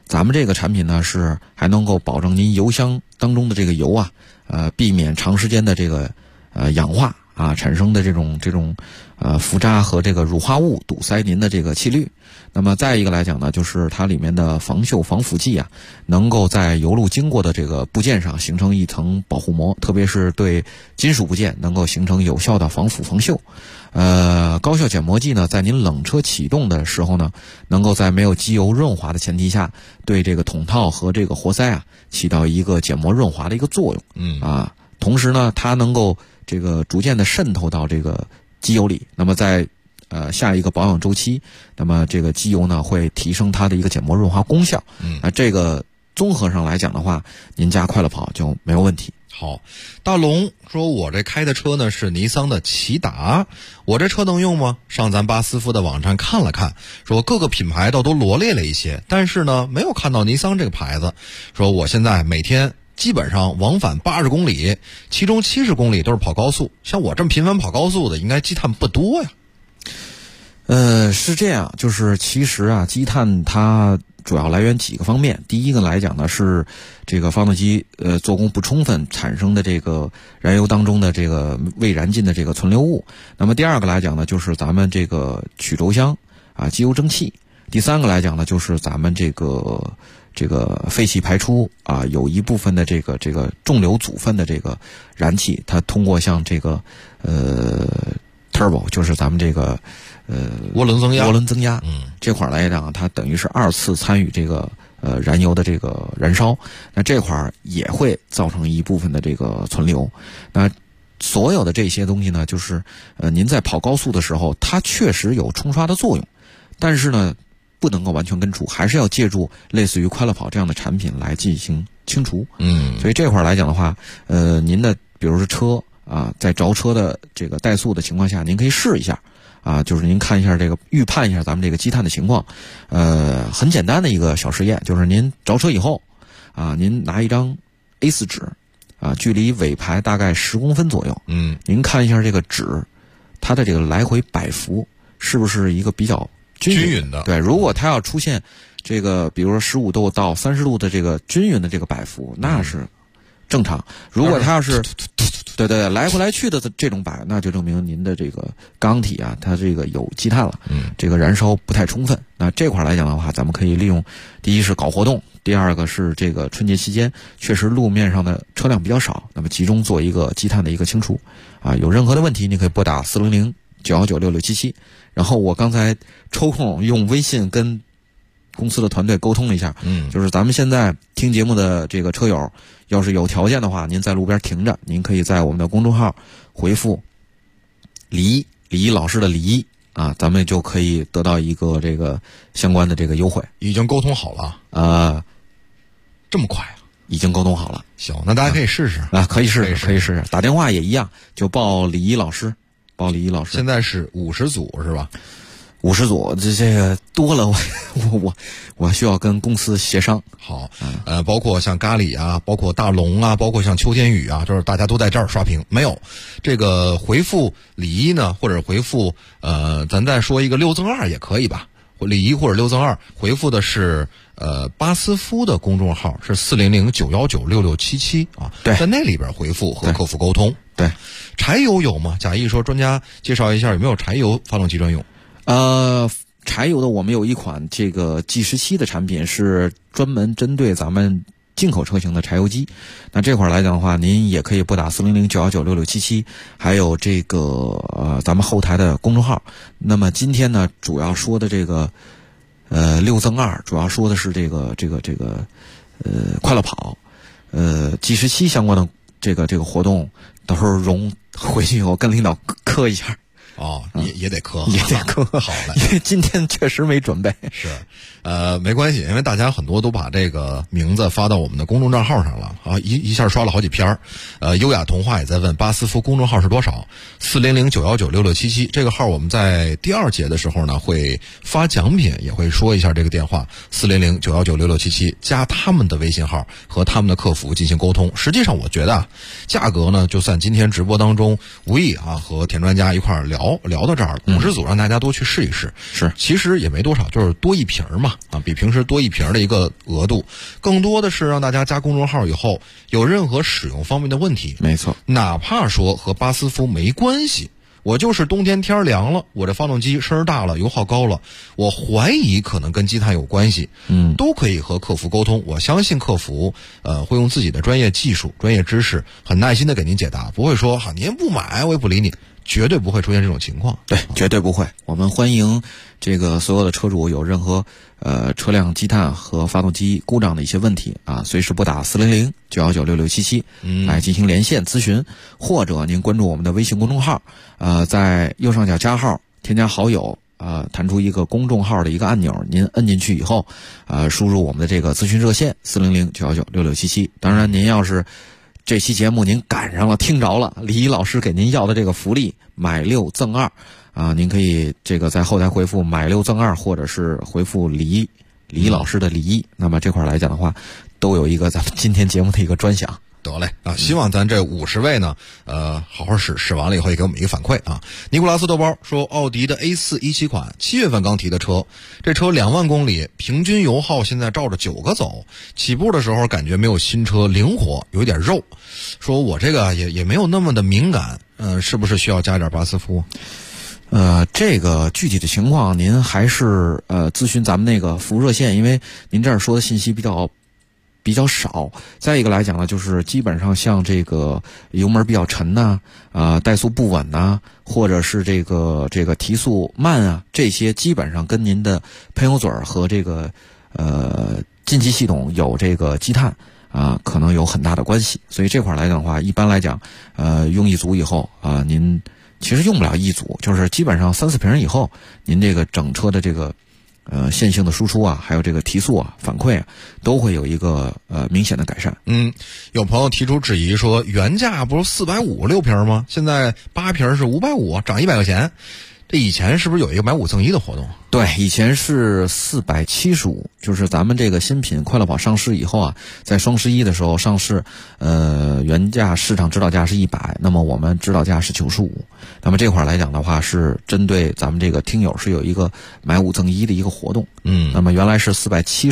咱们这个产品呢是还能够保证您油箱当中的这个油啊，避免长时间的这个氧化啊产生的这种浮渣和这个乳化物堵塞您的这个气滤。那么再一个来讲呢，就是它里面的防锈防腐剂啊，能够在油路经过的这个部件上形成一层保护膜，特别是对金属部件能够形成有效的防腐防锈。高效减膜剂呢，在您冷车启动的时候呢，能够在没有机油润滑的前提下，对这个筒套和这个活塞啊起到一个减膜润滑的一个作用。同时呢，它能够这个逐渐的渗透到这个机油里。那么在下一个保养周期，那么这个机油呢会提升它的一个减膜润滑功效。这个综合上来讲的话，您家快乐跑就没有问题。 好，大龙说，我这开的车呢是尼桑的骐达，我这车能用吗？上咱巴斯夫的网站看了看，说各个品牌倒都罗列了一些，但是呢没有看到尼桑这个牌子。说我现在每天基本上往返80公里，其中70公里都是跑高速，像我这么频繁跑高速的应该积碳不多呀。是这样，就是其实啊，积碳它主要来源几个方面。第一个来讲呢，是这个发动机做工不充分产生的这个燃油当中的这个未燃尽的这个存留物。那么第二个来讲呢，就是咱们这个曲轴箱啊机油蒸汽。第三个来讲呢，就是咱们这个废气排出啊，有一部分的这个重流组分的这个燃气，它通过像这个turbo， 就是咱们这个涡轮增压，这块来讲，它等于是2次参与这个燃油的这个燃烧，那这块也会造成一部分的这个存留。那所有的这些东西呢，就是您在跑高速的时候，它确实有冲刷的作用，但是呢不能够完全根除，还是要借助类似于快乐跑这样的产品来进行清除。所以这块来讲的话，您的比如说车啊，在着车的这个怠速的情况下，您可以试一下啊，就是您看一下这个预判一下咱们这个积碳的情况。很简单的一个小实验，就是您着车以后啊，您拿一张 A4 纸啊，距离尾排大概10公分左右，您看一下这个纸它的这个来回摆幅是不是一个比较均匀的。对，如果它要出现这个比如说15度到30度的这个均匀的这个摆幅，那是正常。如果它要是对来回来去的这种摆，那就证明您的这个缸体啊，它这个有积碳了，这个燃烧不太充分。那这块来讲的话，咱们可以利用，第一是搞活动，第二个是这个春节期间确实路面上的车辆比较少，那么集中做一个积碳的一个清除啊。有任何的问题，你可以拨打400-919-6677，然后我刚才抽空用微信跟公司的团队沟通了一下，就是咱们现在听节目的这个车友，要是有条件的话，您在路边停着，您可以在我们的公众号回复李老师的李啊，咱们就可以得到一个这个相关的这个优惠。 已经沟通好了这么快啊？ 已经沟通好了。 行，那大家可以试试啊，可以试试，打电话也一样，就报李一老师。 现在是50组是吧 ？50组，这个多了，我需要跟公司协商。 好，包括像咖喱啊，包括大龙啊，包括像秋天雨啊，就是大家都在这儿刷屏，没有这个回复李一呢，或者回复咱再说一个6增2也可以吧？李一或者6增2回复的是巴斯夫的公众号是400-919-6677啊， 对， 在那里边回复和客服沟通。 对， 柴油有吗？贾毅说，专家介绍一下有没有柴油发动机专用？ 柴油的我们有一款这个 G17的产品，是专门针对咱们进口车型的柴油机。那这块来讲的话，您也可以拨打400-919-6677，还有这个咱们后台的公众号。那么今天呢，主要说的这个6增2，主要说的是这个快乐跑G17相关的这个活动，到时候回去以后跟领导磕一下。 哦，也得磕，好嘞， 因为今天确实没准备。 是，没关系，因为大家很多都把这个名字发到我们的公众账号上了啊，一下刷了好几篇。优雅童话也在问巴斯夫公众号是多少？400-919-6677这个号，我们在第2节的时候呢会发奖品，也会说一下这个电话400-919-6677，加他们的微信号和他们的客服进行沟通。实际上我觉得价格呢，就算今天直播当中无意和田专家一块儿聊聊到这儿了，50组让大家多去试一试。 是， 其实也没多少，就是多一瓶嘛，比平时多一瓶的一个额度。更多的是让大家加公众号以后有任何使用方面的问题， 没错， 哪怕说和巴斯夫没关系。我就是冬天天凉了，我这发动机声大了，油耗高了，我怀疑可能跟积碳有关系，都可以和客服沟通。我相信客服会用自己的专业技术、专业知识，很耐心的给您解答，不会说您不买我也不理你，绝对不会出现这种情况。 对，绝对不会。我们欢迎这个所有的车主有任何车辆积碳和发动机故障的一些问题啊，随时拨打400-919-6677来进行连线咨询，或者您关注我们的微信公众号，在右上角加号添加好友，弹出一个公众号的一个按钮，您摁进去以后，输入我们的这个咨询热线400-919-6677。当然，您要是这期节目您赶上了听着了，李老师给您要的这个福利买6赠2您可以这个在后台回复买6赠2，或者是回复李老师的李，那么这块来讲的话，都有一个咱们今天节目的一个专享。 得嘞希望咱这50位呢，好好使完了以后也给我们一个反馈啊。尼古拉斯豆包说，奥迪的 A4 17款7月份刚提的车，这车2万公里，平均油耗现在照着9个走，起步的时候感觉没有新车灵活，有点肉。说我这个也没有那么的敏感，是不是需要加点巴斯夫？ 这个具体的情况您还是咨询咱们那个服务热线，因为您这儿说的信息比较少。再一个来讲呢，就是基本上像这个油门比较沉呐，怠速不稳呐，或者是这个提速慢啊，这些基本上跟您的喷油嘴和这个进气系统有这个积碳可能有很大的关系。所以这块来讲的话，一般来讲用一组以后您其实用不了一组，就是基本上3-4瓶以后，您这个整车的这个线性的输出还有这个提速反馈都会有一个明显的改善。 有朋友提出质疑说，原价不是450 6瓶吗？现在8瓶是550，涨100块钱。这以前是不是有一个买5赠1的活动？ 对，以前是475，就是咱们这个新品快乐跑上市以后在双11的时候上市，原价市场指导价是100，那么我们指导价是95。那么这块来讲的话，是针对咱们这个听友是有一个买5赠1的一个活动。那么原来是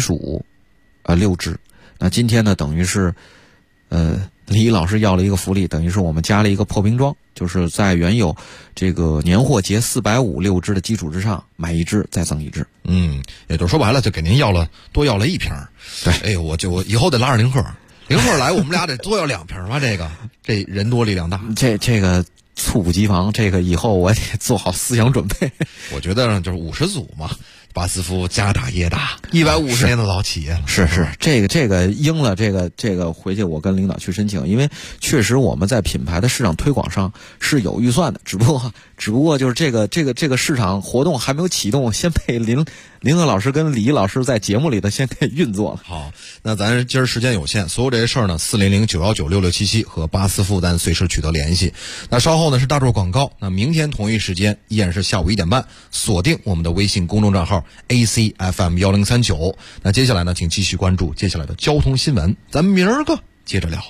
475，6支。那今天呢，等于是李老师要了一个福利，等于是我们加了一个破冰装，就是在原有这个年货节450 6支的基础之上，买1支再赠1支。 也就说白了，就给您多要了1瓶。对，我以后得拉着林鹤来，我们俩得多要2瓶吧。这人多力量大， 这个猝不及防，这个以后我得做好思想准备。 我觉得呢，就是50组嘛。巴斯夫家大业大，150年的老企业了。 是这个应了这个回去我跟领导去申请，因为确实我们在品牌的市场推广上是有预算的，只不过就是这个市场活动还没有启动，先被林鹤老师跟李老师在节目里的先给运作了。 好，那咱今儿时间有限，所有这些事儿呢，400-919-6677和巴斯夫咱随时取得联系。那稍后呢是大众广告，那明天同一时间依然是下午1点半，锁定我们的微信公众账号ACFM1039。那接下来呢，请继续关注接下来的交通新闻，咱们明儿个接着聊。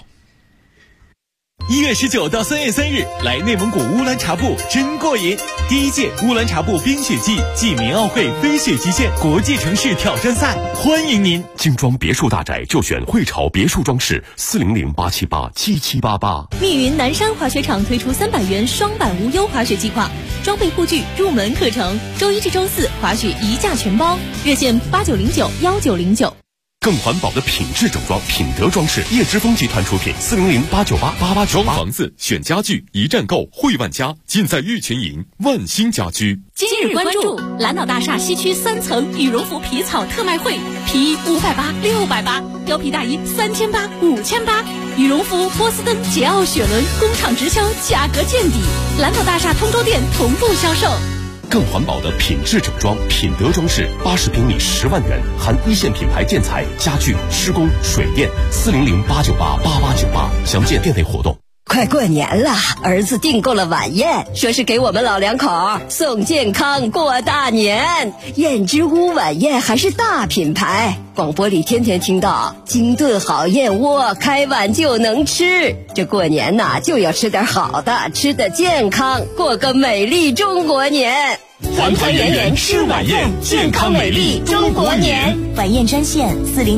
1月19到3月3日，来内蒙古乌兰察布真过瘾！第1届乌兰察布冰雪季暨民奥会飞雪极限国际城市挑战赛，欢迎您！ 精装别墅大宅就选汇潮别墅装饰，400-878-7788。 密云南山滑雪场推出300元双板无忧滑雪计划，装备护具入门课程，周1至周4滑雪1价全包，热线89091909。 更环保的品质整装，品德装饰，叶之峰集团出品，400-898-8898。 装房子选家具，一站购汇万家，尽在玉群营万兴家居。 今日关注蓝岛大厦西区3层羽绒服皮草特卖会，皮衣580、680，貂皮大衣3800、5800，羽绒服波司登、捷奥雪伦工厂直销，价格见底。蓝岛大厦通州店同步销售。 更环保的品质整装，品德装饰，80平米10万元，含1线品牌建材、家具、施工、水电，400-898-8898，详见店内活动。 快过年了，儿子订购了晚宴，说是给我们老两口送健康过大年。燕之屋晚宴还是大品牌，广播里天天听到精炖好燕窝，开碗就能吃。这过年呐，就要吃点好的，吃得健康，过个美丽中国年。 团团圆圆吃晚宴，健康美丽中国年。 晚宴专线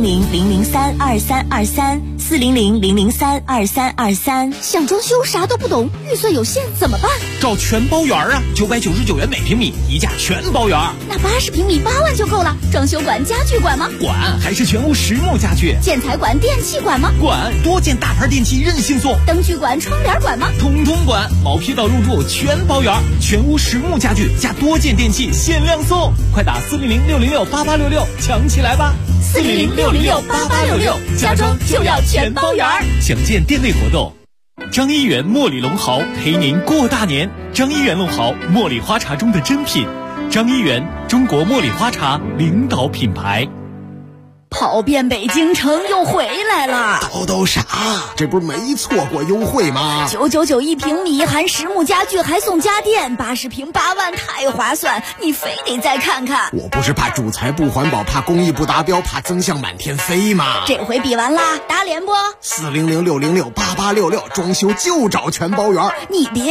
400-003-2323，400-003-2323。 想装修啥都不懂，预算有限怎么办？ 找全包圆啊，999元每平米，一价全包圆。 那80平米8万就够了。装修管、家具管吗？ 管，还是全屋实木家具。 建材管、电器管吗？ 管，多件大牌电器任性送。 灯具管、窗帘管吗？ 通通管，毛坯到入住全包圆，全屋实木家具加多件电器限量送，快打400-606-8866抢起来吧 ！400-606-8866，家装就要全包圆。 详见店内活动。张一元茉莉龙毫陪您过大年。张一元龙毫，茉莉花茶中的珍品。张一元，中国茉莉花茶领导品牌。 跑遍北京城又回来了， 都啥？这不是没错过优惠吗 ？999一平米，含实木家具还送家电，80平8万，太划算！你非得再看看。 我不是怕主材不环保，怕工艺不达标，怕增项满天飞吗？ 这回比完啦，打脸不？ 400-606-8866，装修就找全包圆。 你别